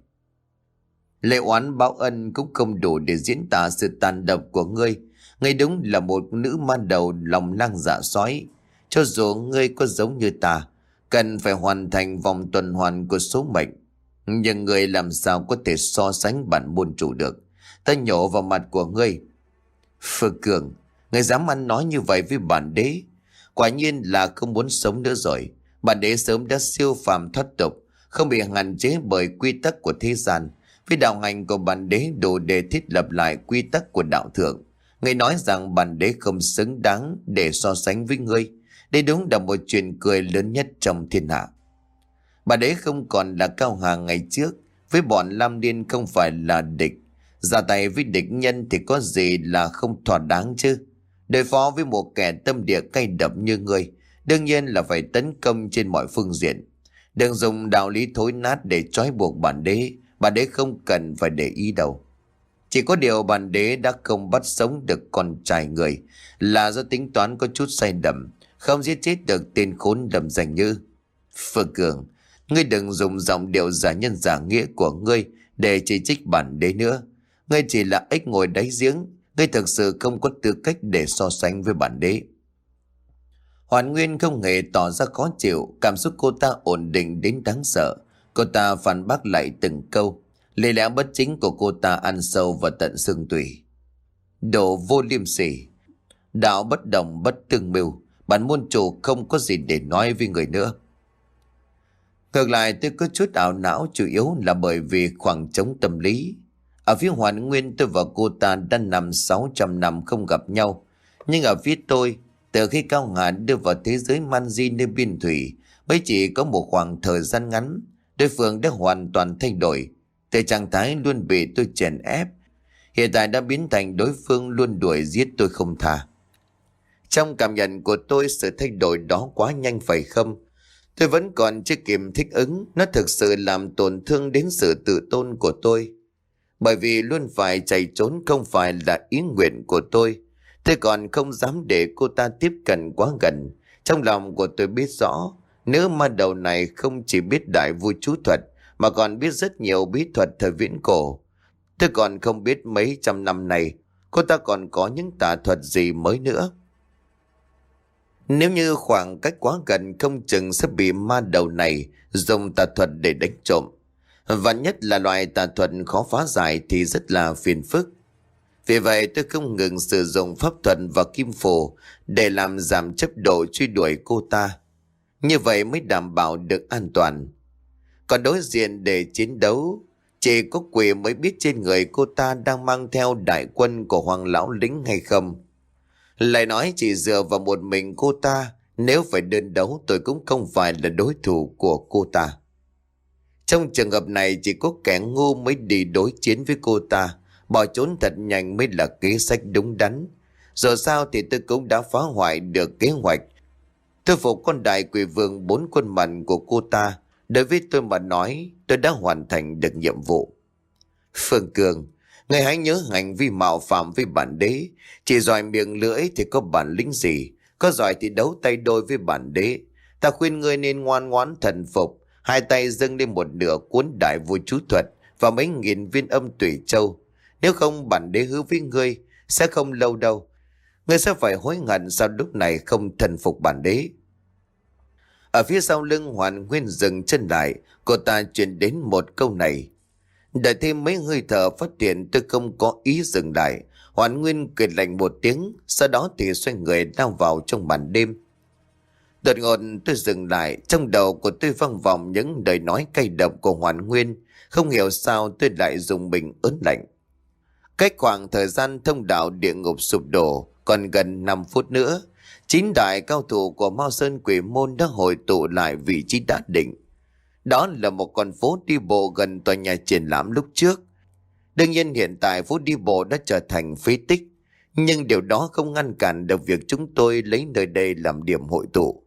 Lệ oán báo ân cũng không đủ để diễn tả sự tàn độc của ngươi. Ngươi đúng là một nữ ma đầu lòng lang dạ sói. Cho dù ngươi có giống như ta, cần phải hoàn thành vòng tuần hoàn của số mệnh, nhưng ngươi làm sao có thể so sánh bản môn chủ được? Ta nhổ vào mặt của ngươi. Phương Cường, ngươi dám ăn nói như vậy với bản đế, quả nhiên là không muốn sống nữa rồi. Bản đế sớm đã siêu phàm thoát tục, không bị hạn chế bởi quy tắc của thế gian. Với đạo hành của bản đế đủ để thiết lập lại quy tắc của đạo thượng. Ngươi nói rằng bản đế không xứng đáng để so sánh với ngươi. Đây đúng là một chuyện cười lớn nhất trong thiên hạ. Bản đế không còn là Cao Hà ngày trước, với bọn Lam Liên không phải là địch. Ra tay với địch nhân thì có gì là không thỏa đáng chứ? Đối phó với một kẻ tâm địa cay độc như ngươi, đương nhiên là phải tấn công trên mọi phương diện. Đừng dùng đạo lý thối nát để trói buộc bản đế. Bản đế không cần phải để ý đâu. Chỉ có điều bản đế đã không bắt sống được con trai người, là do tính toán có chút sai lầm, không giết chết được tên khốn đầm danh Như. Phương Cường, ngươi đừng dùng giọng điệu giả nhân giả nghĩa của ngươi để chỉ trích bản đế nữa. Ngươi chỉ là ếch ngồi đáy giếng, ngươi thực sự không có tư cách để so sánh với bản đế. Hoàn Nguyên không hề tỏ ra khó chịu, cảm xúc cô ta ổn định đến đáng sợ. Cô ta phản bác lại từng câu, lời lẽ bất chính của cô ta ăn sâu vào tận xương tủy. Đồ vô liêm sỉ, đạo bất đồng bất tương mưu, bản môn chủ không có gì để nói với người nữa. Ngược lại tôi có chút ảo não, chủ yếu là bởi vì khoảng trống tâm lý. Ở phía Hoàn Nguyên, tôi và cô ta đã nằm sáu trăm năm không gặp nhau. Nhưng ở phía tôi, từ khi Cao Hà đưa vào thế giới man di nơi biên thủy, mới chỉ có một khoảng thời gian ngắn, đối phương đã hoàn toàn thay đổi. Từ trạng thái luôn bị tôi chèn ép, hiện tại đã biến thành đối phương luôn đuổi giết tôi không tha. Trong cảm nhận của tôi, sự thay đổi đó quá nhanh phải không? Tôi vẫn còn chưa kịp thích ứng, nó thực sự làm tổn thương đến sự tự tôn của tôi. Bởi vì luôn phải chạy trốn không phải là ý nguyện của tôi. Tôi còn không dám để cô ta tiếp cận quá gần. Trong lòng của tôi biết rõ, nữ ma đầu này không chỉ biết đại vui chú thuật, mà còn biết rất nhiều bí thuật thời viễn cổ. Tôi còn không biết mấy trăm năm này, cô ta còn có những tà thuật gì mới nữa. Nếu như khoảng cách quá gần, không chừng sẽ bị ma đầu này dùng tà thuật để đánh trộm. Và nhất là loại tà thuật khó phá giải thì rất là phiền phức. Vì vậy tôi không ngừng sử dụng pháp thuật và kim phù để làm giảm chấp độ truy đuổi cô ta. Như vậy mới đảm bảo được an toàn. Còn đối diện để chiến đấu, Chỉ có quỷ mới biết trên người cô ta đang mang theo đại quân của Hoàng lão lính hay không. Lại nói chỉ dựa vào một mình cô ta, nếu phải đơn đấu tôi cũng không phải là đối thủ của cô ta. Trong trường hợp này chỉ có kẻ ngu mới đi đối chiến với cô ta, bỏ trốn thật nhanh mới là kế sách đúng đắn. Dù sao thì tôi cũng đã phá hoại được kế hoạch. Tôi phục con đại quỷ vương bốn quân mạnh của cô ta. Đối với tôi mà nói, tôi đã hoàn thành được nhiệm vụ. Phương Cường, người hãy nhớ hành vi mạo phạm với bản đế. Chỉ giỏi miệng lưỡi thì có bản lĩnh gì, có giỏi thì đấu tay đôi với bản đế. Ta khuyên ngươi nên ngoan ngoãn thần phục, hai tay dâng lên một nửa cuốn đại vô chú thuật và mấy nghìn viên âm tủy châu. Nếu không bản đế hứa với ngươi, sẽ không lâu đâu, ngươi sẽ phải hối hận sau lúc này không thần phục bản đế. Ở phía sau lưng Hoàn Nguyên dừng chân lại, cô ta truyền đến một câu này. Đợi thêm mấy hơi thở phát hiện tôi không có ý dừng lại. Hoàn Nguyên cười lạnh một tiếng, sau đó thì xoay người lao vào trong màn đêm. Đột ngột tôi dừng lại, trong đầu của tôi vang vọng những lời nói cay độc của Hoàn Nguyên. Không hiểu sao tôi lại dùng mình ớn lạnh. Cách khoảng thời gian thông đạo địa ngục sụp đổ còn gần năm phút nữa, chín đại cao thủ của Mao Sơn Quỷ Môn đã hội tụ lại vị trí đã định. Đó là một con phố đi bộ gần tòa nhà triển lãm lúc trước. Đương nhiên hiện tại phố đi bộ đã trở thành phế tích, nhưng điều đó không ngăn cản được việc chúng tôi lấy nơi đây làm điểm hội tụ.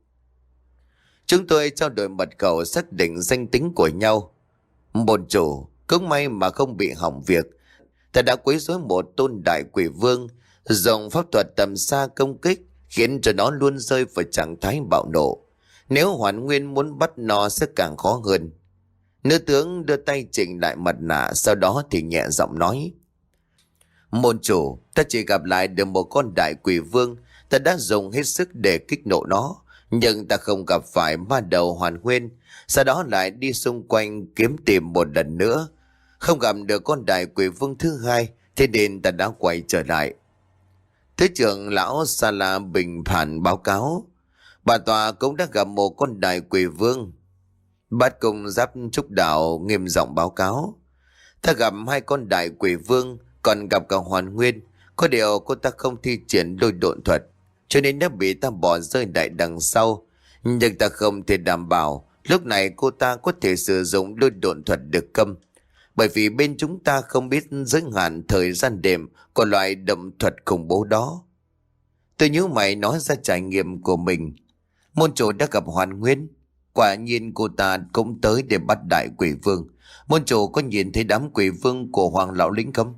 Chúng tôi trao đổi mật khẩu xác định danh tính của nhau. Môn chủ, cũng may mà không bị hỏng việc. Ta đã quấy rối một tôn đại quỷ vương, dùng pháp thuật tầm xa công kích, khiến cho nó luôn rơi vào trạng thái bạo nộ. Nếu Hoàn Nguyên muốn bắt nó sẽ càng khó hơn. Nữ tướng đưa tay chỉnh lại mặt nạ, sau đó thì nhẹ giọng nói. Môn chủ, ta chỉ gặp lại được một con đại quỷ vương. Ta đã dùng hết sức để kích nộ nó, nhưng ta không gặp phải ma đầu Hoàn Nguyên. Sau đó lại đi xung quanh kiếm tìm một lần nữa, không gặp được con đại quỷ vương thứ hai, thế nên ta đã quay trở lại. Thứ trưởng lão Sala bình thản báo cáo. Bà tòa cũng đã gặp một con đại quỷ vương. Bát Cung Giáp Trúc Đạo nghiêm giọng báo cáo. Ta gặp hai con đại quỷ vương, còn gặp cả Hoàn Nguyên. Có điều cô ta không thi triển đôi độn thuật, cho nên đã bị ta bỏ rơi đại đằng sau. Nhưng ta không thể đảm bảo lúc này cô ta có thể sử dụng đôi độn thuật được không, bởi vì bên chúng ta không biết giới hạn thời gian đêm của loại động thuật khủng bố đó. Tôi nhớ mày nói ra trải nghiệm của mình. Môn chủ đã gặp Hoàn Nguyên. Quả nhiên cô ta cũng tới để bắt đại quỷ vương. Môn chủ có nhìn thấy đám quỷ vương của Hoàng lão lĩnh không?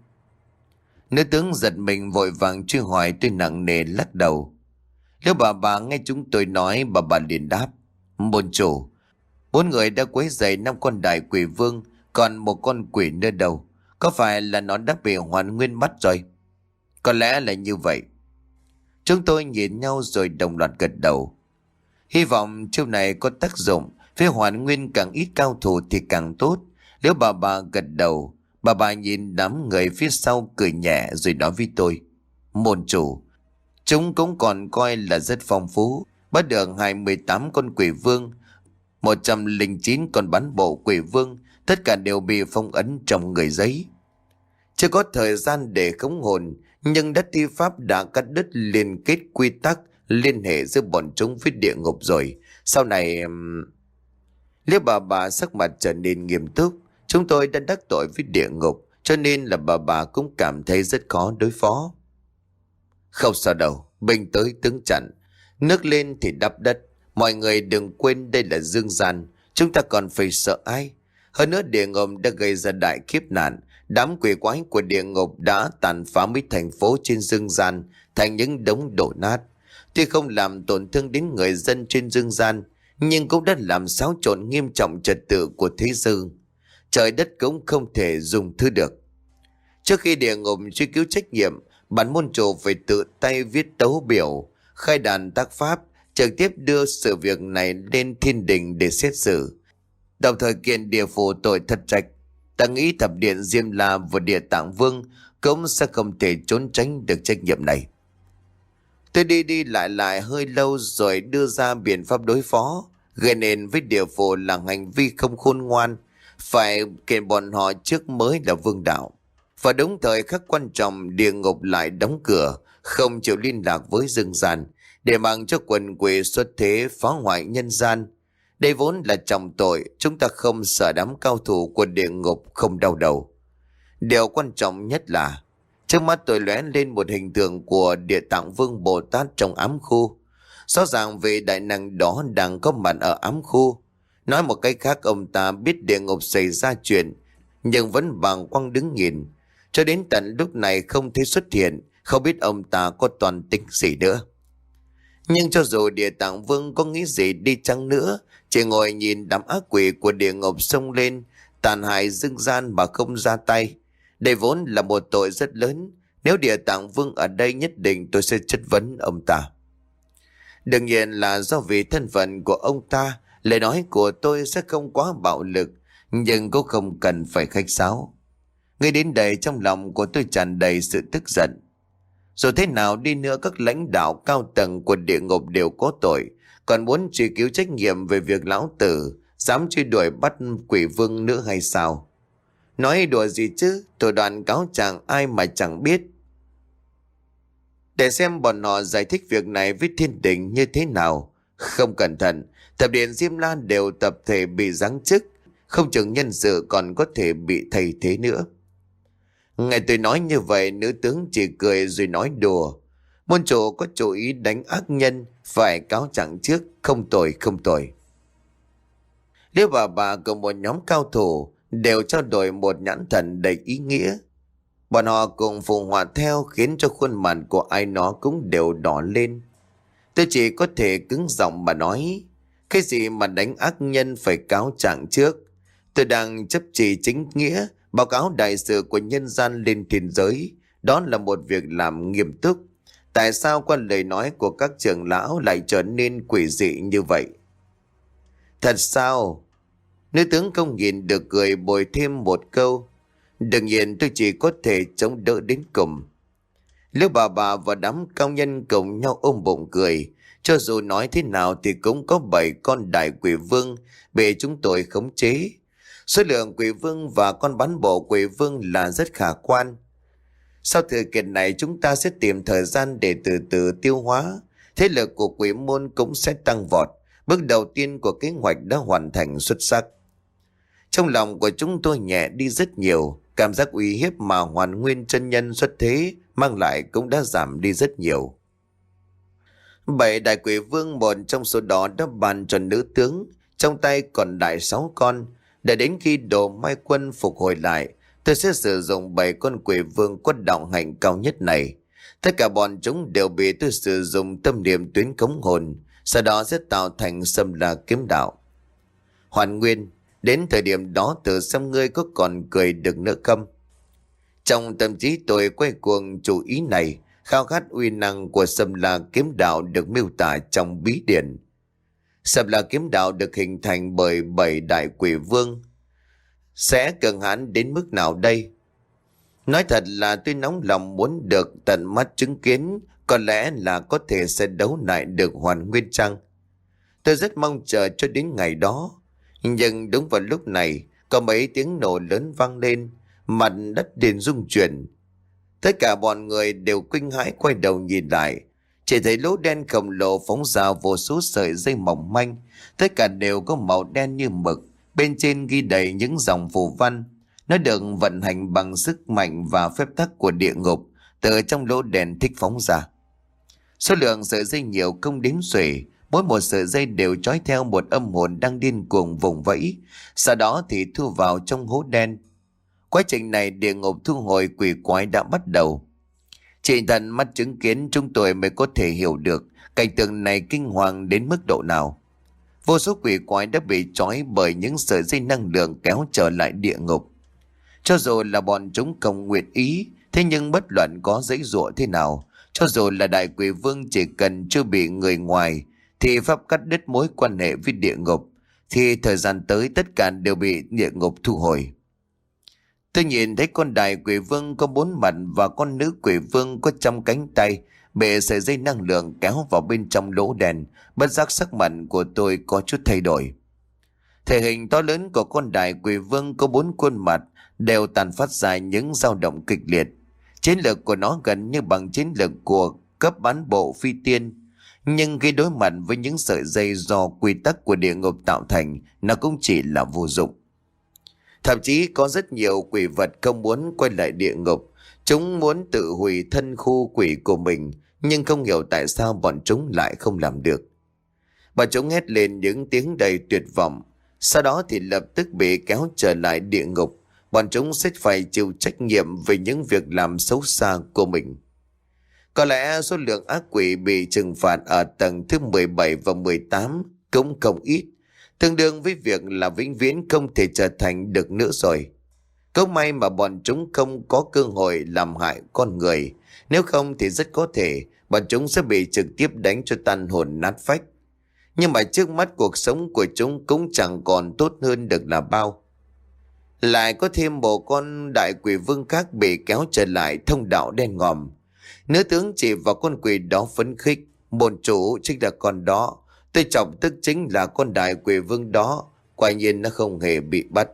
Nữ tướng giật mình vội vàng truy hỏi, tôi nặng nề lắc đầu. Nếu bà bà nghe chúng tôi nói, bà bà liền đáp. Môn chủ, bốn người đã quấy rầy năm con đại quỷ vương, còn một con quỷ nữa đâu. Có phải là nó đã bị Hoàn Nguyên bắt rồi? Có lẽ là như vậy. Chúng tôi nhìn nhau rồi đồng loạt gật đầu. Hy vọng chiêu này có tác dụng. Với Hoàn Nguyên càng ít cao thủ thì càng tốt. Nếu bà bà gật đầu, bà bà nhìn đám người phía sau cười nhẹ rồi nói với tôi. Môn chủ, chúng cũng còn coi là rất phong phú. Bắt được hai mươi tám con quỷ vương, một trăm lẻ chín con bán bộ quỷ vương, tất cả đều bị phong ấn trong người giấy. Chưa có thời gian để khống hồn, nhưng đất thi pháp đã cắt đứt liên kết quy tắc liên hệ giữa bọn chúng với địa ngục rồi. Sau này... Nếu bà bà sắc mặt trở nên nghiêm túc, chúng tôi đã đắc tội với địa ngục, cho nên là bà bà cũng cảm thấy rất khó đối phó. Không sao đâu, binh tới tướng chặn, nước lên thì đắp đất. Mọi người đừng quên đây là dương gian, chúng ta còn phải sợ ai? Hơn nữa địa ngục đã gây ra đại kiếp nạn. Đám quỷ quái của địa ngục đã tàn phá mấy thành phố trên dương gian thành những đống đổ nát. Tuy không làm tổn thương đến người dân trên dương gian, nhưng cũng đã làm xáo trộn nghiêm trọng trật tự của thế giới. Trời đất cũng không thể dùng thứ được. Trước khi địa ngục truy cứu trách nhiệm, bản môn chủ phải tự tay viết tấu biểu, khai đàn tác pháp, trực tiếp đưa sự việc này lên thiên đình để xét xử. Đồng thời kiện địa phủ tội thất trách. Ta nghĩ thập điện Diêm La và địa tạng vương cũng sẽ không thể trốn tránh được trách nhiệm này. Tôi đi đi lại lại hơi lâu rồi đưa ra biện pháp đối phó. Gây nên với địa phủ là hành vi không khôn ngoan, phải kiện bọn họ trước mới là vương đạo. Và đúng thời khắc quan trọng, địa ngục lại đóng cửa, không chịu liên lạc với dương gian, để mang cho quần quỷ xuất thế phá hoại nhân gian. Đây vốn là trọng tội, chúng ta không sợ đám cao thủ của địa ngục không đau đầu. Điều quan trọng nhất là trước mắt tôi lóe lên một hình tượng của Địa Tạng Vương Bồ Tát trong ám khu. Rõ ràng vị đại năng đó đang có mặt ở ám khu. Nói một cách khác, ông ta biết địa ngục xảy ra chuyện, nhưng vẫn bàng quang đứng nhìn. Cho đến tận lúc này không thấy xuất hiện, không biết ông ta có toàn tính gì nữa. Nhưng cho dù Địa Tạng Vương có nghĩ gì đi chăng nữa, chỉ ngồi nhìn đám ác quỷ của địa ngục xông lên, tàn hại dương gian mà không ra tay. Đây vốn là một tội rất lớn. Nếu Địa Tạng Vương ở đây, nhất định tôi sẽ chất vấn ông ta. Đương nhiên là do vì thân phận của ông ta, lời nói của tôi sẽ không quá bạo lực, nhưng cũng không cần phải khách sáo. Ngay đến đây trong lòng của tôi tràn đầy sự tức giận. Dù thế nào đi nữa, các lãnh đạo cao tầng của địa ngục đều có tội, còn muốn truy cứu trách nhiệm về việc lão tử dám truy đuổi bắt quỷ vương nữa hay sao? Nói đùa gì chứ, thủ đoạn cáo trạng ai mà chẳng biết. Để xem bọn họ giải thích việc này với thiên đình như thế nào. Không cẩn thận, tập điện Diêm La đều tập thể bị giáng chức, không chừng nhân sự còn có thể bị thay thế nữa. Nghe tôi nói như vậy, nữ tướng chỉ cười rồi nói đùa. Môn chủ có chủ ý đánh ác nhân, phải cáo trạng trước, không tội không tội. Liễu bà bà cùng một nhóm cao thủ đều trao đổi một nhãn thần đầy ý nghĩa. Bọn họ cùng phụ họa theo, khiến cho khuôn mặt của ai nó cũng đều đỏ lên. Tôi chỉ có thể cứng giọng mà nói, cái gì mà đánh ác nhân phải cáo trạng trước? Tôi đang chấp trì chính nghĩa, báo cáo đại sự của nhân gian lên thiên giới. Đó là một việc làm nghiêm túc. Tại sao qua lời nói của các trưởng lão lại trở nên quỷ dị như vậy? Thật sao? Nữ tướng không nhìn được cười bồi thêm một câu. Đương nhiên tôi chỉ có thể chống đỡ đến cùng. Liễu bà bà và đám cao nhân cùng nhau ôm bụng cười. Cho dù nói thế nào thì cũng có bảy con đại quỷ vương bị chúng tôi khống chế. Số lượng quỷ vương và con bán bộ quỷ vương là rất khả quan. Sau thời kỳ này chúng ta sẽ tìm thời gian để từ từ tiêu hóa. Thế lực của quỷ môn cũng sẽ tăng vọt. Bước đầu tiên của kế hoạch đã hoàn thành xuất sắc. Trong lòng của chúng tôi nhẹ đi rất nhiều. Cảm giác uy hiếp mà Hoàn Nguyên chân nhân xuất thế mang lại cũng đã giảm đi rất nhiều. Bảy đại quỷ vương, một trong số đó đã bàn cho nữ tướng, trong tay còn đại sáu con. Để đến khi Đồ Mai Quân phục hồi lại, tôi sẽ sử dụng bảy con quỷ vương có đạo hạnh cao nhất này. Tất cả bọn chúng đều bị tôi sử dụng tâm niệm tuyến cống hồn, sau đó sẽ tạo thành Xâm La kiếm đạo. Hoàn Nguyên, đến thời điểm đó tự xem ngươi có còn cười được nữa không? Trong tâm trí tôi quay cuồng chủ ý này, khao khát uy năng của Xâm La kiếm đạo được miêu tả trong bí điển. Xâm La kiếm đạo được hình thành bởi bảy đại quỷ vương. Sẽ cường hãn đến mức nào đây? Nói thật là tôi nóng lòng muốn được tận mắt chứng kiến, có lẽ là có thể sẽ đấu lại được Hoàn Nguyên chăng? Tôi rất mong chờ cho đến ngày đó. Nhưng đúng vào lúc này, có mấy tiếng nổ lớn vang lên, mặt đất liền rung chuyển. Tất cả bọn người đều kinh hãi quay đầu nhìn lại. Chỉ thấy lỗ đen khổng lồ phóng ra vô số sợi dây mỏng manh. Tất cả đều có màu đen như mực. Bên trên ghi đầy những dòng phù văn. Nó được vận hành bằng sức mạnh và phép tắc của địa ngục, từ trong lỗ đèn thích phóng ra. Số lượng sợi dây nhiều không đếm xuể. Mỗi một sợi dây đều trói theo một âm hồn đang điên cuồng vùng vẫy. Sau đó thì thu vào trong hố đen. Quá trình này địa ngục thu hồi quỷ quái đã bắt đầu. Chỉ tận mắt chứng kiến chúng tôi mới có thể hiểu được cảnh tượng này kinh hoàng đến mức độ nào. Vô số quỷ quái đã bị trói bởi những sợi dây năng lượng kéo trở lại địa ngục. Cho dù là bọn chúng không nguyện ý, thế nhưng bất luận có giãy giụa thế nào, cho dù là đại quỷ vương chỉ cần chưa bị người ngoài thì pháp cắt đứt mối quan hệ với địa ngục, thì thời gian tới tất cả đều bị địa ngục thu hồi. Tôi nhìn thấy con đại quỷ vương có bốn mặt và con nữ quỷ vương có trăm cánh tay bị sợi dây năng lượng kéo vào bên trong lỗ đèn. Bất giác sắc mặt của tôi có chút thay đổi. Thể hình to lớn của con đại quỷ vương có bốn khuôn mặt đều tàn phát ra những dao động kịch liệt. Chiến lược của nó gần như bằng chiến lược của cấp bán bộ phi tiên. Nhưng khi đối mặt với những sợi dây do quy tắc của địa ngục tạo thành, nó cũng chỉ là vô dụng. Thậm chí có rất nhiều quỷ vật không muốn quay lại địa ngục. Chúng muốn tự hủy thân khu quỷ của mình, nhưng không hiểu tại sao bọn chúng lại không làm được. Bọn chúng hét lên những tiếng đầy tuyệt vọng. Sau đó thì lập tức bị kéo trở lại địa ngục. Bọn chúng sẽ phải chịu trách nhiệm về những việc làm xấu xa của mình. Có lẽ số lượng ác quỷ bị trừng phạt ở tầng thứ mười bảy và mười tám cũng không ít, tương đương với việc là vĩnh viễn không thể trở thành được nữa rồi. Cũng may mà bọn chúng không có cơ hội làm hại con người, nếu không thì rất có thể bọn chúng sẽ bị trực tiếp đánh cho tan hồn nát phách. Nhưng mà trước mắt cuộc sống của chúng cũng chẳng còn tốt hơn được là bao. Lại có thêm một con đại quỷ vương khác bị kéo trở lại thông đạo đen ngòm. Nữ tướng chỉ vào con quỷ đó phấn khích. Môn chủ chính là con đó. Tôi trọng tức chính là con đại quỷ vương đó. Quả nhiên nó không hề bị bắt.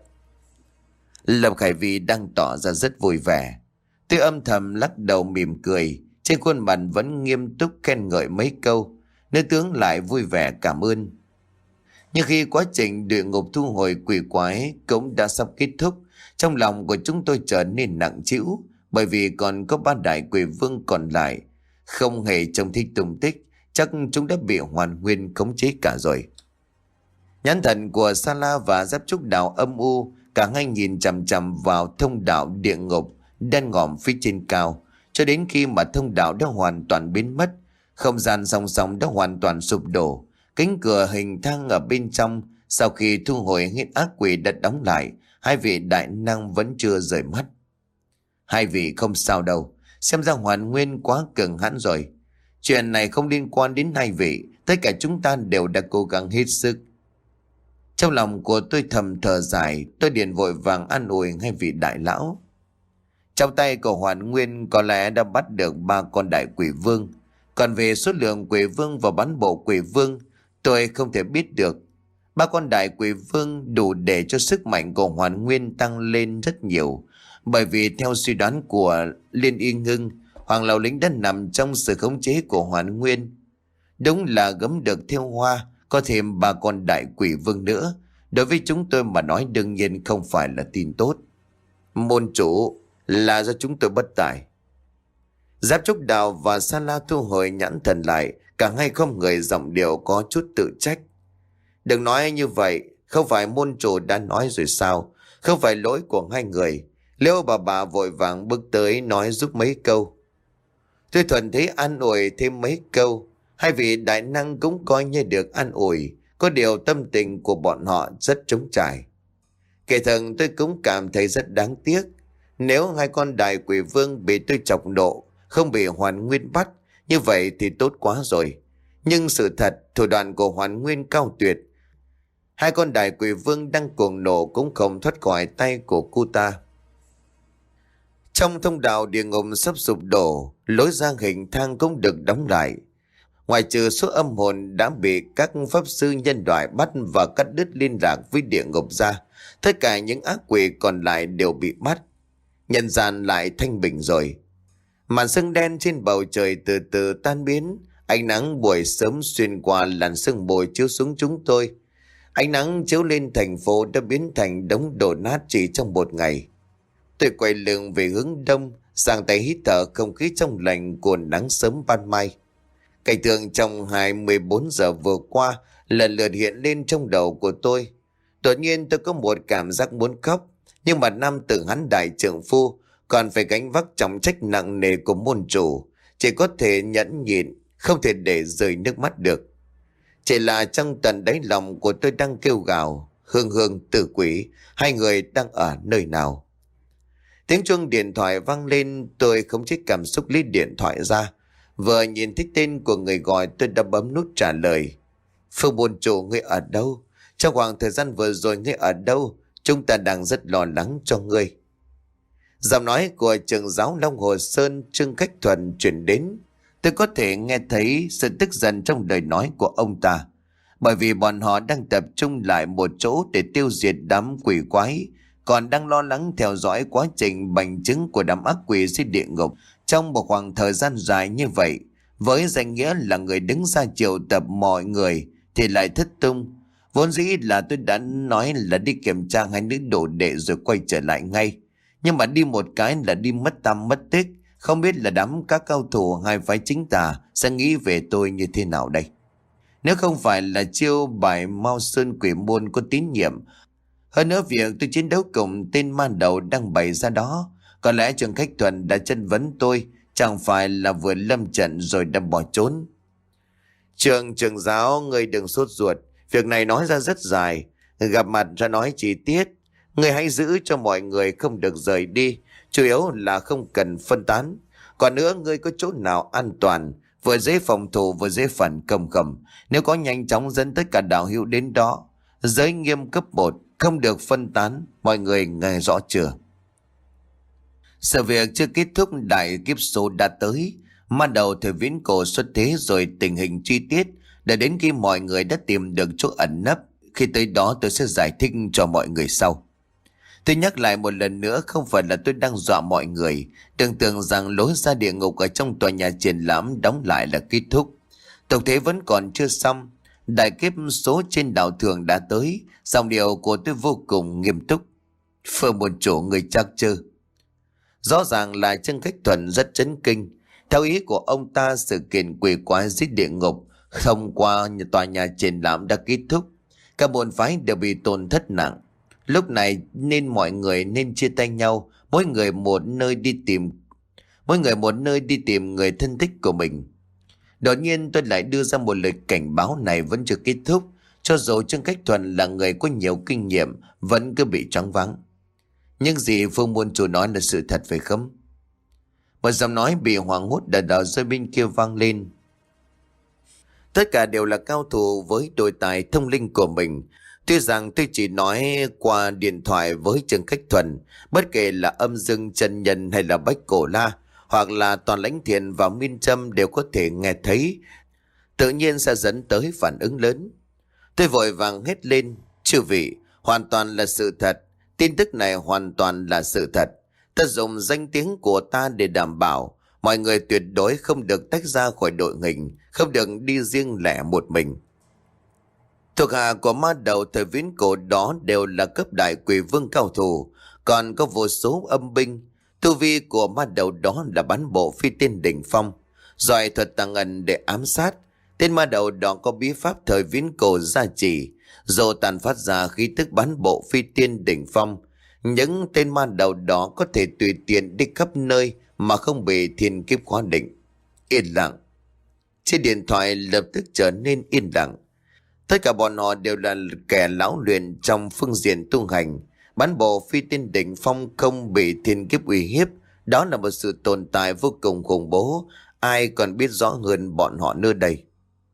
Lâm Khải Vi đang tỏ ra rất vui vẻ. Tôi âm thầm lắc đầu mỉm cười. Trên khuôn mặt vẫn nghiêm túc khen ngợi mấy câu. Nữ tướng lại vui vẻ cảm ơn. Nhưng khi quá trình địa ngục thu hồi quỷ quái cũng đã sắp kết thúc, trong lòng của chúng tôi trở nên nặng trĩu, bởi vì còn có ba đại quỷ vương còn lại không hề trông thấy tung tích, chắc chúng đã bị Hoàn Nguyên khống chế cả rồi. Nhãn thần của Sa La và Giáp Trúc Đạo âm u, cả hai nhìn chằm chằm vào thông đạo địa ngục đen ngòm phía trên cao, cho đến khi mà thông đạo đã hoàn toàn biến mất, không gian song song đã hoàn toàn sụp đổ. Cánh cửa hình thang ở bên trong sau khi thu hồi hết ác quỷ đã đóng lại. Hai vị đại năng vẫn chưa rời mắt. Hai vị không sao đâu, xem ra Hoàn Nguyên quá cường hãn rồi. Chuyện này không liên quan đến hai vị, tất cả chúng ta đều đã cố gắng hết sức. Trong lòng của tôi thầm thở dài, tôi liền vội vàng an ủi hai vị đại lão. Trong tay của Hoàn Nguyên có lẽ đã bắt được ba con đại quỷ vương. Còn về số lượng quỷ vương và bán bộ quỷ vương, tôi không thể biết được. Ba con đại quỷ vương đủ để cho sức mạnh của Hoàn Nguyên tăng lên rất nhiều. Bởi vì theo suy đoán của Liên Y Ngưng, Hoàng Lầu Lĩnh đã nằm trong sự khống chế của Hoàn Nguyên. Đúng là gấm được theo hoa, có thêm ba con đại quỷ vương nữa. Đối với chúng tôi mà nói đương nhiên không phải là tin tốt. Môn chủ là do chúng tôi bất tài. Giáp Trúc Đạo và Sa La thu hồi nhãn thần lại, cả hai không người giọng điệu có chút tự trách. Đừng nói như vậy, không phải môn chủ đã nói rồi sao? Không phải lỗi của hai người. Liễu bà bà vội vàng bước tới nói giúp mấy câu. Tôi thuần thấy an ủi thêm mấy câu. Hai vị đại năng cũng coi như được an ủi. Có điều tâm tình của bọn họ rất trống trải. Kể thần tôi cũng cảm thấy rất đáng tiếc. Nếu hai con đại quỷ vương bị tôi chọc nộ, không bị Hoàn Nguyên bắt, như vậy thì tốt quá rồi. Nhưng sự thật, thủ đoạn của Hoàn Nguyên cao tuyệt. Hai con đại quỷ vương đang cuồng nộ cũng không thoát khỏi tay của cô ta. Trong thông đạo địa ngục sắp sụp đổ, lối ra hình thang cũng được đóng lại. Ngoài trừ số âm hồn đã bị các pháp sư nhân loại bắt và cắt đứt liên lạc với địa ngục ra, tất cả những ác quỷ còn lại đều bị bắt. Nhân gian lại thanh bình rồi. Màn sương đen trên bầu trời từ từ tan biến. Ánh nắng buổi sớm xuyên qua làn sương mù chiếu xuống chúng tôi. Ánh nắng chiếu lên thành phố đã biến thành đống đổ nát chỉ trong một ngày. Tôi quay lưng về hướng đông, giang tay hít thở không khí trong lành của nắng sớm ban mai. Cảnh tượng trong hai mươi bốn giờ vừa qua lần lượt hiện lên trong đầu của tôi. Đột nhiên tôi có một cảm giác muốn khóc, nhưng mà nam tử hắn đại trượng phu còn phải gánh vác trọng trách nặng nề của môn chủ, chỉ có thể nhẫn nhịn, không thể để rơi nước mắt được. Chỉ là trong tận đáy lòng của tôi đang kêu gào, Hương Hương, Tử Quỷ, hai người đang ở nơi nào? Tiếng chuông điện thoại vang lên, tôi không chế cảm xúc lấy điện thoại ra. Vừa nhìn thấy tên của người gọi, tôi đã bấm nút trả lời. Phương môn chủ, ngươi ở đâu? Trong khoảng thời gian vừa rồi ngươi ở đâu? Chúng ta đang rất lo lắng cho ngươi. Giọng nói của trưởng giáo Long Hồ Sơn Trương Khách Thuần chuyển đến. Tôi có thể nghe thấy sự tức giận trong lời nói của ông ta. bởi vì bọn họ đang tập trung lại một chỗ để tiêu diệt đám quỷ quái, còn đang lo lắng theo dõi quá trình bành trướng của đám ác quỷ dưới địa ngục trong một khoảng thời gian dài như vậy. Với danh nghĩa là người đứng ra triệu tập mọi người thì lại thất tung. Vốn dĩ là tôi đã nói là đi kiểm tra hai nữ đồ đệ rồi quay trở lại ngay, nhưng mà đi một cái là đi mất tăm mất tích. Không biết là đám các cao thủ hai phái chính tà sẽ nghĩ về tôi như thế nào đây. Nếu không phải là chiêu bài Mao Sơn Quỷ Môn có tín nhiệm, hơn nữa việc tôi chiến đấu cùng tên ma đầu đang bày ra đó, có lẽ Trương Khách Thuần đã chất vấn tôi, chẳng phải là vừa lâm trận rồi đã bỏ trốn. Trường trưởng giáo, người đừng sốt ruột, việc này nói ra rất dài, gặp mặt ra nói chi tiết. Người hãy giữ cho mọi người không được rời đi, chủ yếu là không cần phân tán. Còn nữa, người có chỗ nào an toàn, vừa dễ phòng thủ vừa dễ phản công không? Nếu có nhanh chóng dẫn tất cả đạo hữu đến đó. Giới nghiêm cấp một, không được phân tán, mọi người nghe rõ chưa? Sự việc chưa kết thúc, đại kiếp số đã tới. Ma đầu thời viễn cổ xuất thế rồi tình hình chi tiết, để đến khi mọi người đã tìm được chỗ ẩn nấp. Khi tới đó tôi sẽ giải thích cho mọi người sau. Tôi nhắc lại một lần nữa, không phải là tôi đang dọa mọi người. Đừng tưởng rằng lối ra địa ngục ở trong tòa nhà triển lãm đóng lại là kết thúc. Tục thế vẫn còn chưa xong. Đại kiếp số trên đảo thường đã tới. Dòng điệu của tôi vô cùng nghiêm túc. Phương một chủ người chắc chơ. Rõ ràng là Trương Khách Thuần rất chấn kinh. Theo ý của ông ta, sự kiện quỷ quái dưới địa ngục thông qua tòa nhà triển lãm đã kết thúc. Các môn phái đều bị tổn thất nặng. Lúc này nên mọi người nên chia tay nhau, mỗi người một nơi đi tìm mỗi người một nơi đi tìm người thân thích của mình. Đột nhiên tôi lại đưa ra một lời cảnh báo này vẫn chưa kết thúc, cho dù Trương Khách Thuần là người có nhiều kinh nghiệm vẫn cứ bị choáng váng. Nhưng gì Phương Môn Chủ nói là sự thật phải không? Một giọng nói bị hoảng hốt đờ đờ rơi bên kia vang lên. Tất cả đều là cao thủ với đôi tài thông linh của mình. Tuy rằng tôi chỉ nói qua điện thoại với Trương Khách Thuần, bất kể là Âm Dương Chân Nhân hay là Bách Cổ La, hoặc là Toàn Lãnh Thiền và Minh Trâm đều có thể nghe thấy, tự nhiên sẽ dẫn tới phản ứng lớn. Tôi vội vàng hét lên, chư vị, hoàn toàn là sự thật, tin tức này hoàn toàn là sự thật. Ta dùng danh tiếng của ta để đảm bảo, mọi người tuyệt đối không được tách ra khỏi đội hình, không được đi riêng lẻ một mình. Thuộc hạ của ma đầu thời viễn cổ đó đều là cấp đại quỷ vương cao thủ, còn có vô số âm binh. Tu vi của ma đầu đó là bán bộ phi tiên đỉnh phong, giỏi thuật tàng ẩn để ám sát. Tên ma đầu đó có bí pháp thời viễn cổ gia trì, dù tàn phát ra khí tức bán bộ phi tiên đỉnh phong. Những tên ma đầu đó có thể tùy tiện đi khắp nơi mà không bị thiên kiếp khóa định. Yên lặng. Trên điện thoại lập tức trở nên yên lặng. Tất cả bọn họ đều là kẻ lão luyện trong phương diện tu hành. Bán bộ phi tiên đỉnh phong không bị thiên kiếp uy hiếp, đó là một sự tồn tại vô cùng khủng bố. Ai còn biết rõ hơn bọn họ nơi đây.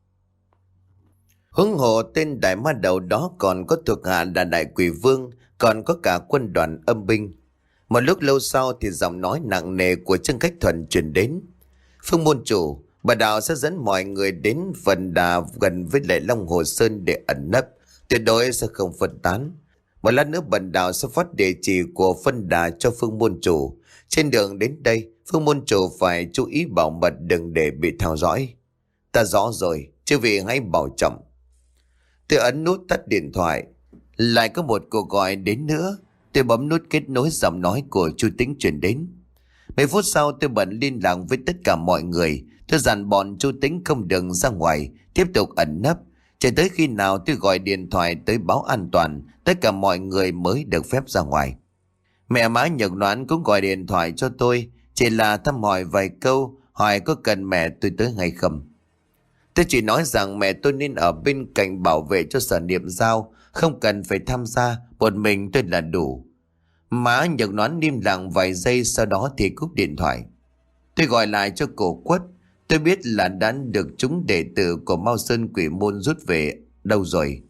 Huống hồ tên đại ma đầu đó còn có thuộc hạ là đại quỷ vương, còn có cả quân đoàn âm binh. Một lúc lâu sau thì giọng nói nặng nề của Trương Khách Thuần truyền đến. Phương Môn Chủ, bà đạo sẽ dẫn mọi người đến phần đà gần với lại Long Hồ Sơn để ẩn nấp, tuyệt đối sẽ không phân tán. Một lát nữa bần đạo sẽ phát địa chỉ của phân đà cho Phương Môn Chủ. Trên đường đến đây, Phương Môn Chủ phải chú ý bảo mật, đừng để bị theo dõi. Ta rõ rồi, chư vị hãy bảo trọng. Tôi ấn nút tắt điện thoại. Lại có một cuộc gọi đến nữa. Tôi bấm nút kết nối, giọng nói của Chu Tĩnh truyền đến. Mấy phút sau tôi bận liên lạc với tất cả mọi người. Tôi dặn bọn Chu Tĩnh không được ra ngoài, tiếp tục ẩn nấp. Chỉ tới khi nào tôi gọi điện thoại tới báo an toàn, tất cả mọi người mới được phép ra ngoài. Mẹ má Nhật Noãn cũng gọi điện thoại cho tôi, chỉ là thăm hỏi vài câu, hỏi có cần mẹ tôi tới hay không. Tôi chỉ nói rằng mẹ tôi nên ở bên cạnh bảo vệ cho Sở Niệm Giao, không cần phải tham gia, một mình tôi là đủ. Má Nhật Noãn im lặng vài giây, sau đó thì cúp điện thoại. Tôi gọi lại cho Cổ Quất. Tôi biết là đã được chúng đệ tử của Mao Sơn Quỷ Môn rút về đâu rồi.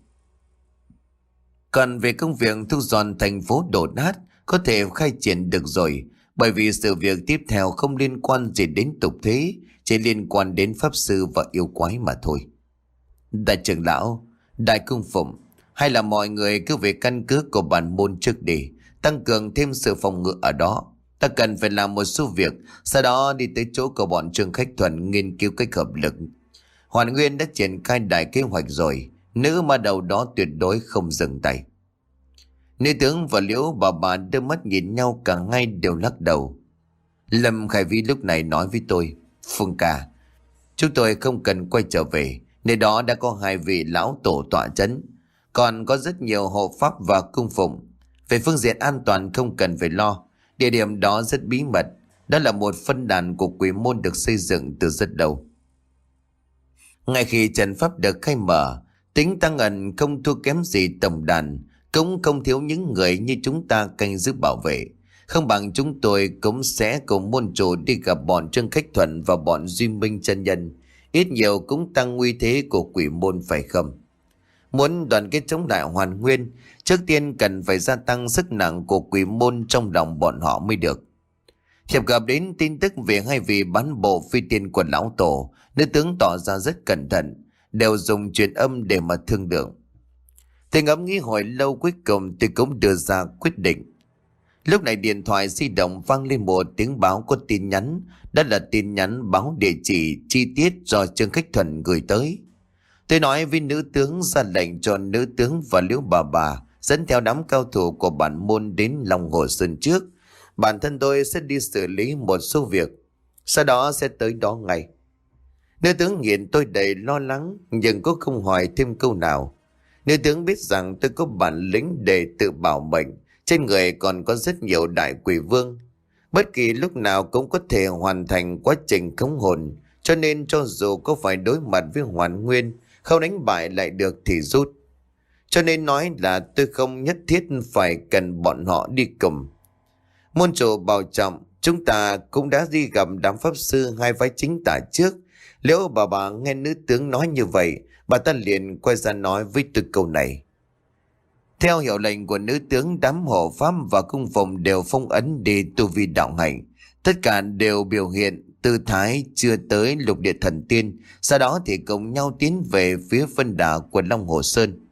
Còn về công việc thu dọn thành phố đổ nát, có thể khai triển được rồi, bởi vì sự việc tiếp theo không liên quan gì đến tục thế, chỉ liên quan đến pháp sư và yêu quái mà thôi. Đại trưởng lão, Đại cung phụng, hay là mọi người cứ về căn cứ của bản môn trước đi, tăng cường thêm sự phòng ngự ở đó. Ta cần phải làm một số việc, sau đó đi tới chỗ của bọn Trương Khách Thuần nghiên cứu cách hợp lực. Hoàn Nguyên đã triển khai đại kế hoạch rồi, nữ ma đầu đó tuyệt đối không dừng tay. Nữ tướng và Liễu bà bà đưa mắt nhìn nhau, cả ngay đều lắc đầu. Lâm Khải Vĩ lúc này nói với tôi: Phương ca, chúng tôi không cần quay trở về, nơi đó đã có hai vị lão tổ tọa chấn, còn có rất nhiều hộ pháp và cung phụng. Về phương diện an toàn không cần phải lo, địa điểm đó rất bí mật, đó là một phân đàn của Quỷ Môn được xây dựng từ rất lâu. Ngay khi trận pháp được khai mở, tính tăng ẩn không thua kém gì tổng đàn, cũng không thiếu những người như chúng ta canh giữ bảo vệ. Không bằng chúng tôi cũng sẽ cùng môn chủ đi gặp bọn Trương Khách Thuần và bọn Duy Minh chân nhân, ít nhiều cũng tăng uy thế của Quỷ Môn phải không? Muốn đoàn kết chống lại Hoàn Nguyên, trước tiên cần phải gia tăng sức nặng của Quỷ Môn trong lòng bọn họ mới được. Thiệp gặp đến tin tức về hai vị bán bộ phi tiên của lão tổ, nữ tướng tỏ ra rất cẩn thận, đều dùng truyền âm để mà thương lượng. Tôi ngẫm nghĩ hồi lâu, cuối cùng tôi cũng đưa ra quyết định. Lúc này điện thoại di động vang lên một tiếng báo có tin nhắn. Đó là tin nhắn báo địa chỉ chi tiết do Trương Khách Thuần gửi tới. Tôi nói với nữ tướng ra lệnh cho nữ tướng và Liễu bà bà dẫn theo đám cao thủ của bản môn đến Long Hồ Sơn trước. Bản thân tôi sẽ đi xử lý một số việc, sau đó sẽ tới đó ngay. Nữ tướng nhìn tôi đầy lo lắng, nhưng cũng không hỏi thêm câu nào. Nữ tướng biết rằng tôi có bản lĩnh để tự bảo mệnh, trên người còn có rất nhiều đại quỷ vương, bất kỳ lúc nào cũng có thể hoàn thành quá trình khống hồn, cho nên cho dù có phải đối mặt với Hoàn Nguyên, không đánh bại lại được thì rút. Cho nên nói là tôi không nhất thiết phải cần bọn họ đi cùng. Môn chủ bảo trọng, chúng ta cũng đã đi gặp đám pháp sư hai phái chính tả trước. Nếu bà bà nghe nữ tướng nói như vậy, bà ta liền quay ra nói với tôi câu này. Theo hiệu lệnh của nữ tướng, đám hộ pháp và cung phụng đều phong ấn đi tu vi đạo hạnh. Tất cả đều biểu hiện tư thái chưa tới lục địa thần tiên, sau đó thì cùng nhau tiến về phía phân đà của Long Hồ Sơn.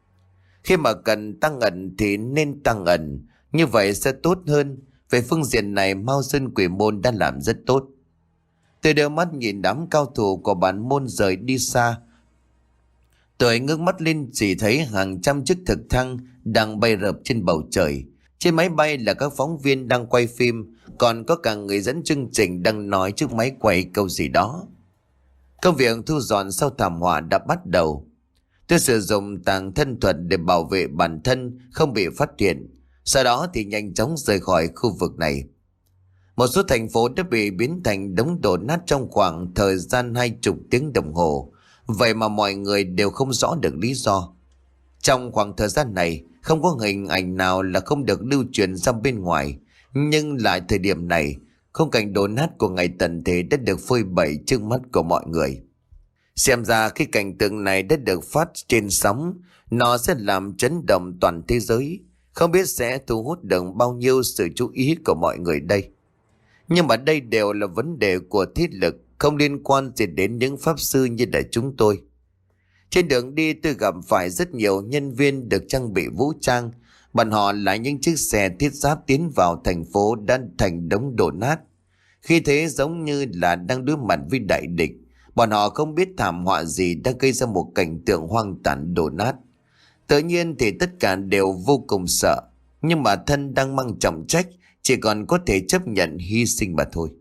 Khi mà cần tăng ẩn thì nên tăng ẩn, như vậy sẽ tốt hơn. Về phương diện này Mao Sơn Quỷ Môn đã làm rất tốt. Tôi đưa mắt nhìn đám cao thủ của bản môn rời đi xa. Tôi ngước mắt lên chỉ thấy hàng trăm chiếc trực thăng đang bay rợp trên bầu trời. Trên máy bay là các phóng viên đang quay phim, còn có cả người dẫn chương trình đang nói trước máy quay câu gì đó. Công việc thu dọn sau thảm họa đã bắt đầu. Tôi sử dụng tàng thân thuật để bảo vệ bản thân không bị phát hiện. Sau đó thì nhanh chóng rời khỏi khu vực này. Một số thành phố đã bị biến thành đống đổ nát trong khoảng thời gian hai chục tiếng đồng hồ. Vậy mà mọi người đều không rõ được lý do. Trong khoảng thời gian này, không có hình ảnh nào là không được lưu truyền ra bên ngoài. Nhưng lại thời điểm này, khung cảnh đổ nát của ngày tận thế đã được phơi bày trước mắt của mọi người. Xem ra khi cảnh tượng này đã được phát trên sóng, nó sẽ làm chấn động toàn thế giới. Không biết sẽ thu hút được bao nhiêu sự chú ý của mọi người đây. Nhưng mà đây đều là vấn đề của thiết lực, không liên quan gì đến những pháp sư như là chúng tôi. Trên đường đi tôi gặp phải rất nhiều nhân viên được trang bị vũ trang. Bọn họ lái những chiếc xe thiết giáp tiến vào thành phố đã thành đống đổ nát. Khi thế giống như là đang đối mặt với đại địch. Bọn họ không biết thảm họa gì đã gây ra một cảnh tượng hoang tàn đổ nát. Tự nhiên thì tất cả đều vô cùng sợ. Nhưng mà thân đang mang trọng trách, chỉ còn có thể chấp nhận hy sinh mà thôi.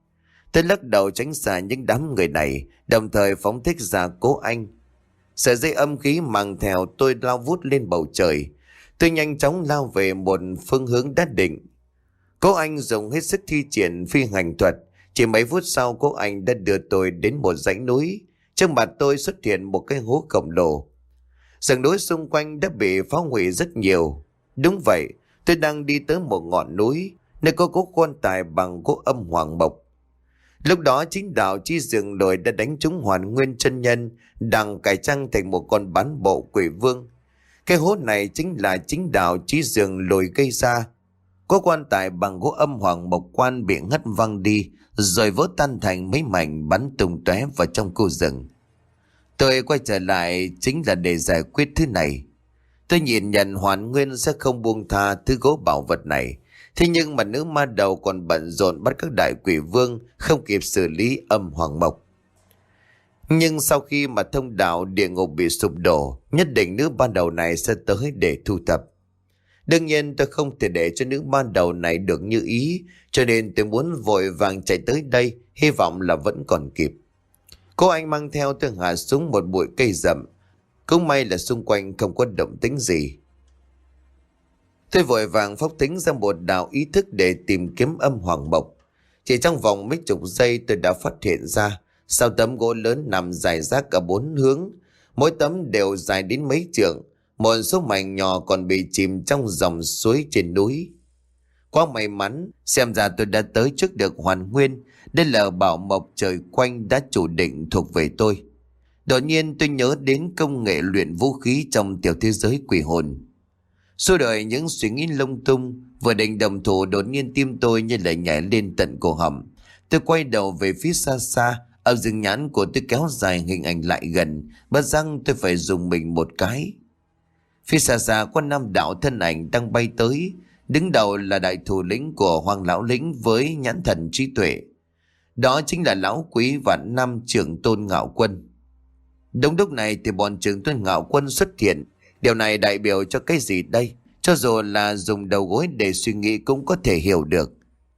Tôi lắc đầu tránh xa những đám người này, đồng thời phóng thích ra Cố Anh. Sợi dây âm khí mang theo tôi lao vút lên bầu trời. Tôi nhanh chóng lao về một phương hướng đã định. Cố Anh dùng hết sức thi triển phi hành thuật. Chỉ mấy phút sau Cố Anh đã đưa tôi đến một dãy núi. Trước mặt tôi xuất hiện một cái hố khổng lồ. Sườn núi xung quanh đã bị phá hủy rất nhiều. Đúng vậy, tôi đang đi tới một ngọn núi, nơi có cố quan tài bằng gỗ âm hoàng mộc. Lúc đó chính đạo Chí Dường Lồi đã đánh trúng Hoàn Nguyên chân nhân, đang cải trang thành một con bán bộ quỷ vương. Cái hố này chính là chính đạo Chí Dường Lồi gây ra. Có quan tài bằng gỗ âm hoàng mộc quan bị ngất văng đi, rồi vỡ tan thành mấy mảnh bắn tung tóe vào trong khu rừng. Tôi quay trở lại chính là để giải quyết thứ này. Tôi nhìn nhận Hoàn Nguyên sẽ không buông tha thứ gỗ bảo vật này. Thế nhưng mà nữ ma đầu còn bận rộn bắt các đại quỷ vương, không kịp xử lý âm Hoàng Mộc. Nhưng sau khi mà thông đạo địa ngục bị sụp đổ, nhất định nữ ma đầu này sẽ tới để thu thập. Đương nhiên tôi không thể để cho nữ ma đầu này được như ý, cho nên tôi muốn vội vàng chạy tới đây, hy vọng là vẫn còn kịp. Cô anh mang theo tôi hạ xuống một bụi cây rậm. Cũng may là xung quanh không có động tĩnh gì. Tôi vội vàng phóng tính ra một đạo ý thức để tìm kiếm âm Hoàng Mộc. Chỉ trong vòng mấy chục giây tôi đã phát hiện ra sáu tấm gỗ lớn nằm rải rác cả bốn hướng. Mỗi tấm đều dài đến mấy trượng. Một số mảnh nhỏ còn bị chìm trong dòng suối trên núi. Quá may mắn, xem ra tôi đã tới trước được Hoàn Nguyên. Đây là bảo mộc trời quanh đã chủ định thuộc về tôi. Đột nhiên tôi nhớ đến công nghệ luyện vũ khí trong tiểu thế giới quỷ hồn. Suốt đời những suy nghĩ lung tung, vừa định đồng thủ đột nhiên tim tôi như lại nhảy lên tận cổ họng. Tôi quay đầu về phía xa xa, ở rừng nhãn của tôi kéo dài hình ảnh lại gần, bất giác tôi phải dùng mình một cái. Phía xa xa có năm đạo thân ảnh đang bay tới, đứng đầu là đại thủ lĩnh của Hoàng Lão Lĩnh với nhãn thần trí tuệ. Đó chính là Lão Quý Vạn Năm Trưởng Tôn Ngạo Quân. Đúng lúc này thì bọn Trưởng Tôn Ngạo Quân xuất hiện. Điều này đại biểu cho cái gì đây? Cho dù là dùng đầu gối để suy nghĩ cũng có thể hiểu được.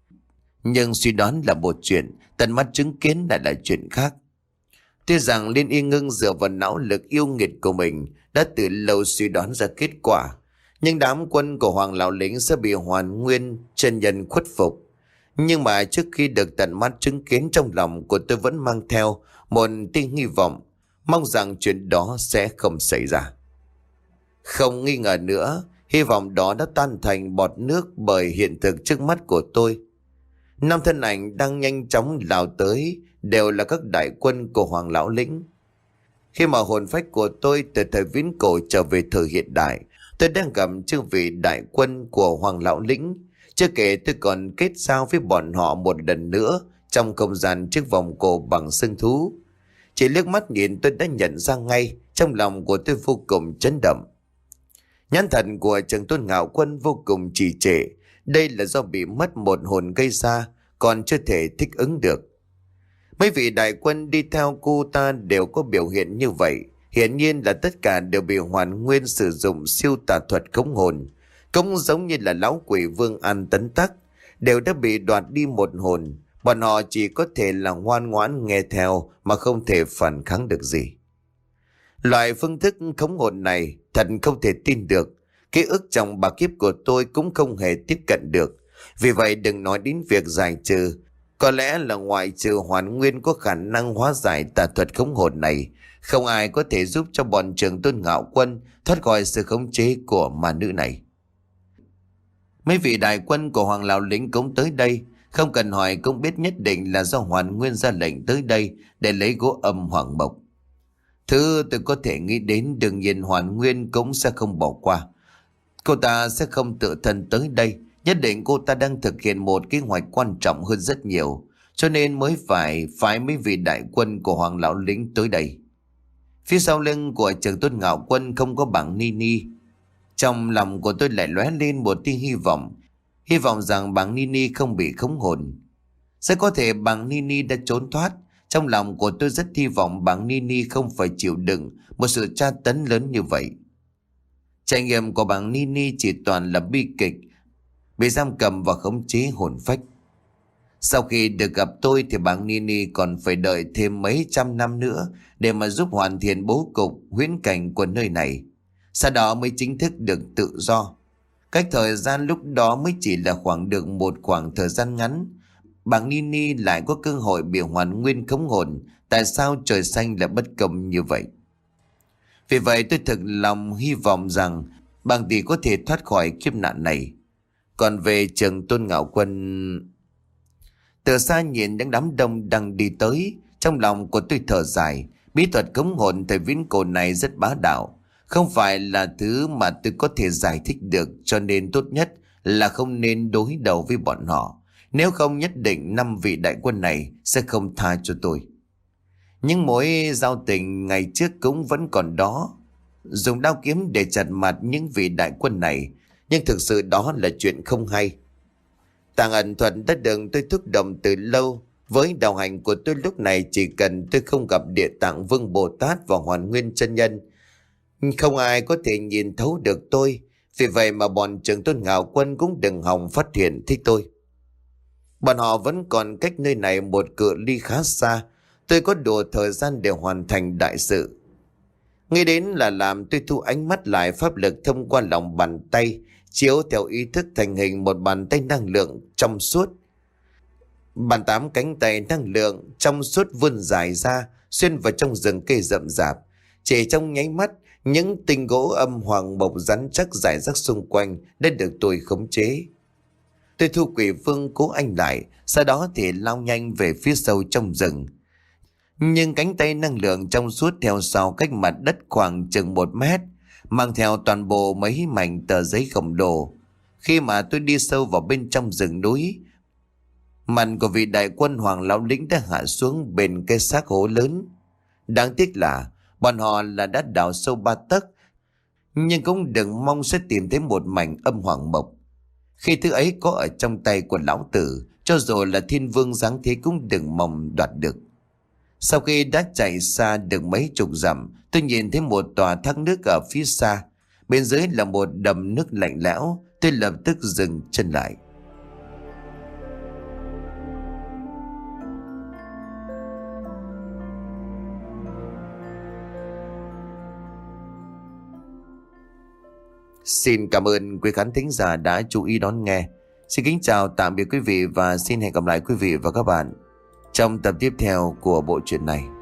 Nhưng suy đoán là một chuyện, tận mắt chứng kiến lại là chuyện khác. Tuy rằng Liên Y Ngưng dựa vào não lực yêu nghiệt của mình đã từ lâu suy đoán ra kết quả, nhưng đám quân của Hoàng Lão Lĩnh sẽ bị Hoàn Nguyên chân nhân khuất phục. Nhưng mà trước khi được tận mắt chứng kiến, trong lòng của tôi vẫn mang theo một tia hy vọng, mong rằng chuyện đó sẽ không xảy ra. Không nghi ngờ nữa, hy vọng đó đã tan thành bọt nước bởi hiện thực trước mắt của tôi. Năm thân ảnh đang nhanh chóng lao tới đều là các đại quân của Hoàng Lão Lĩnh. Khi mà hồn phách của tôi từ thời viễn cổ trở về thời hiện đại, tôi đang gặp chư vị đại quân của Hoàng Lão Lĩnh. Chưa kể tôi còn kết giao với bọn họ một lần nữa trong không gian chiếc vòng cổ bằng xương thú. Chỉ liếc mắt nhìn tôi đã nhận ra ngay, trong lòng của tôi vô cùng chấn động. Nhãn thần của Trưởng Tôn Ngạo Quân vô cùng trì trệ. Đây là do bị mất một hồn gây ra, còn chưa thể thích ứng được. Mấy vị đại quân đi theo cô ta đều có biểu hiện như vậy. Hiển nhiên là tất cả đều bị Hoàn Nguyên sử dụng siêu tà thuật khống hồn. Cũng giống như là lão quỷ Vương An Tấn Tắc, đều đã bị đoạt đi một hồn. Bọn họ chỉ có thể là ngoan ngoãn nghe theo mà không thể phản kháng được gì. Loại phương thức khống hồn này thật không thể tin được. Ký ức trong bà kiếp của tôi cũng không hề tiếp cận được. Vì vậy đừng nói đến việc giải trừ. Có lẽ là ngoại trừ Hoàn Nguyên có khả năng hóa giải tà thuật khống hồn này, không ai có thể giúp cho bọn Trưởng Tôn Ngạo Quân thoát khỏi sự khống chế của ma nữ này. Mấy vị đại quân của Hoàng Lão Lĩnh cũng tới đây. Không cần hỏi cũng biết nhất định là do Hoàn Nguyên ra lệnh tới đây để lấy gỗ âm Hoàng Mộc. Thứ tôi có thể nghĩ đến, đương nhiên Hoàn Nguyên cũng sẽ không bỏ qua. Cô ta sẽ không tự thân tới đây. Nhất định cô ta đang thực hiện một kế hoạch quan trọng hơn rất nhiều, cho nên mới phải phái mấy vị đại quân của Hoàng Lão Lĩnh tới đây. Phía sau lưng của Trưởng Tôn Ngạo Quân không có bảng Nini. Trong lòng của tôi lại lóe lên một tia hy vọng. Hy vọng rằng bảng Nini không bị khống hồn. Sẽ có thể bảng Nini đã trốn thoát. Trong lòng của tôi rất hy vọng bảng Nini không phải chịu đựng một sự tra tấn lớn như vậy. Trải nghiệm của bảng Nini chỉ toàn là bi kịch, bị giam cầm và khống chế hồn phách. Sau khi được gặp tôi thì bảng Nini còn phải đợi thêm mấy trăm năm nữa để mà giúp hoàn thiện bố cục huyễn cảnh của nơi này. Sau đó mới chính thức được tự do. Cách thời gian lúc đó mới chỉ là khoảng được một khoảng thời gian ngắn. Bảng Nini lại có cơ hội bị Hoàn Nguyên khống hồn. Tại sao trời xanh lại bất công như vậy? Vì vậy tôi thực lòng hy vọng rằng bảng tỷ có thể thoát khỏi kiếp nạn này. Còn về Trưởng Tôn Ngạo Quân, từ xa nhìn những đám đông đang đi tới, trong lòng của tôi thở dài. Bí thuật khống hồn thời viễn cổ này rất bá đạo, không phải là thứ mà tôi có thể giải thích được, cho nên tốt nhất là không nên đối đầu với bọn họ. Nếu không nhất định năm vị đại quân này sẽ không tha cho tôi. Những mối giao tình ngày trước cũng vẫn còn đó. Dùng đao kiếm để chặt mặt những vị đại quân này, nhưng thực sự đó là chuyện không hay. Tàng ẩn thuật đã được tôi thúc động từ lâu. Với đạo hành của tôi lúc này, chỉ cần tôi không gặp Địa Tạng Vương Bồ Tát và Hoàn Nguyên Chân Nhân, không ai có thể nhìn thấu được tôi. Vì vậy mà bọn Trường Tôn Ngạo Quân cũng đừng hòng phát hiện thích tôi. Bọn họ vẫn còn cách nơi này một cự ly khá xa. Tôi có đủ thời gian để hoàn thành đại sự. Nghĩ đến là làm tôi thu ánh mắt lại, pháp lực thông qua lòng bàn tay, chiếu theo ý thức thành hình một bàn tay năng lượng trong suốt. Bàn tám cánh tay năng lượng trong suốt vươn dài ra, xuyên vào trong rừng cây rậm rạp. Chỉ trong nháy mắt, những tinh gỗ âm hoàng mộc rắn chắc rải rác xung quanh đã được tôi khống chế. Tôi thu quỷ vương cố anh lại, sau đó thì lao nhanh về phía sâu trong rừng. Nhưng cánh tay năng lượng trong suốt theo sau cách mặt đất khoảng chừng một mét, mang theo toàn bộ mấy mảnh tờ giấy khổng lồ. Khi mà tôi đi sâu vào bên trong rừng núi, mặt của vị đại quân hoàng lão lĩnh đã hạ xuống bên cái xác hố lớn. Đáng tiếc là bọn họ là đã đào sâu ba tấc, nhưng cũng đừng mong sẽ tìm thấy một mảnh âm hoàng mộc. Khi thứ ấy có ở trong tay của lão tử, cho dù là thiên vương giáng thế cũng đừng mong đoạt được. Sau khi đã chạy xa được mấy chục dặm, tôi nhìn thấy một tòa thác nước ở phía xa. Bên dưới là một đầm nước lạnh lẽo. Tôi lập tức dừng chân lại. Xin cảm ơn quý khán thính giả đã chú ý đón nghe. Xin kính chào tạm biệt quý vị và xin hẹn gặp lại quý vị và các bạn trong tập tiếp theo của bộ truyện này.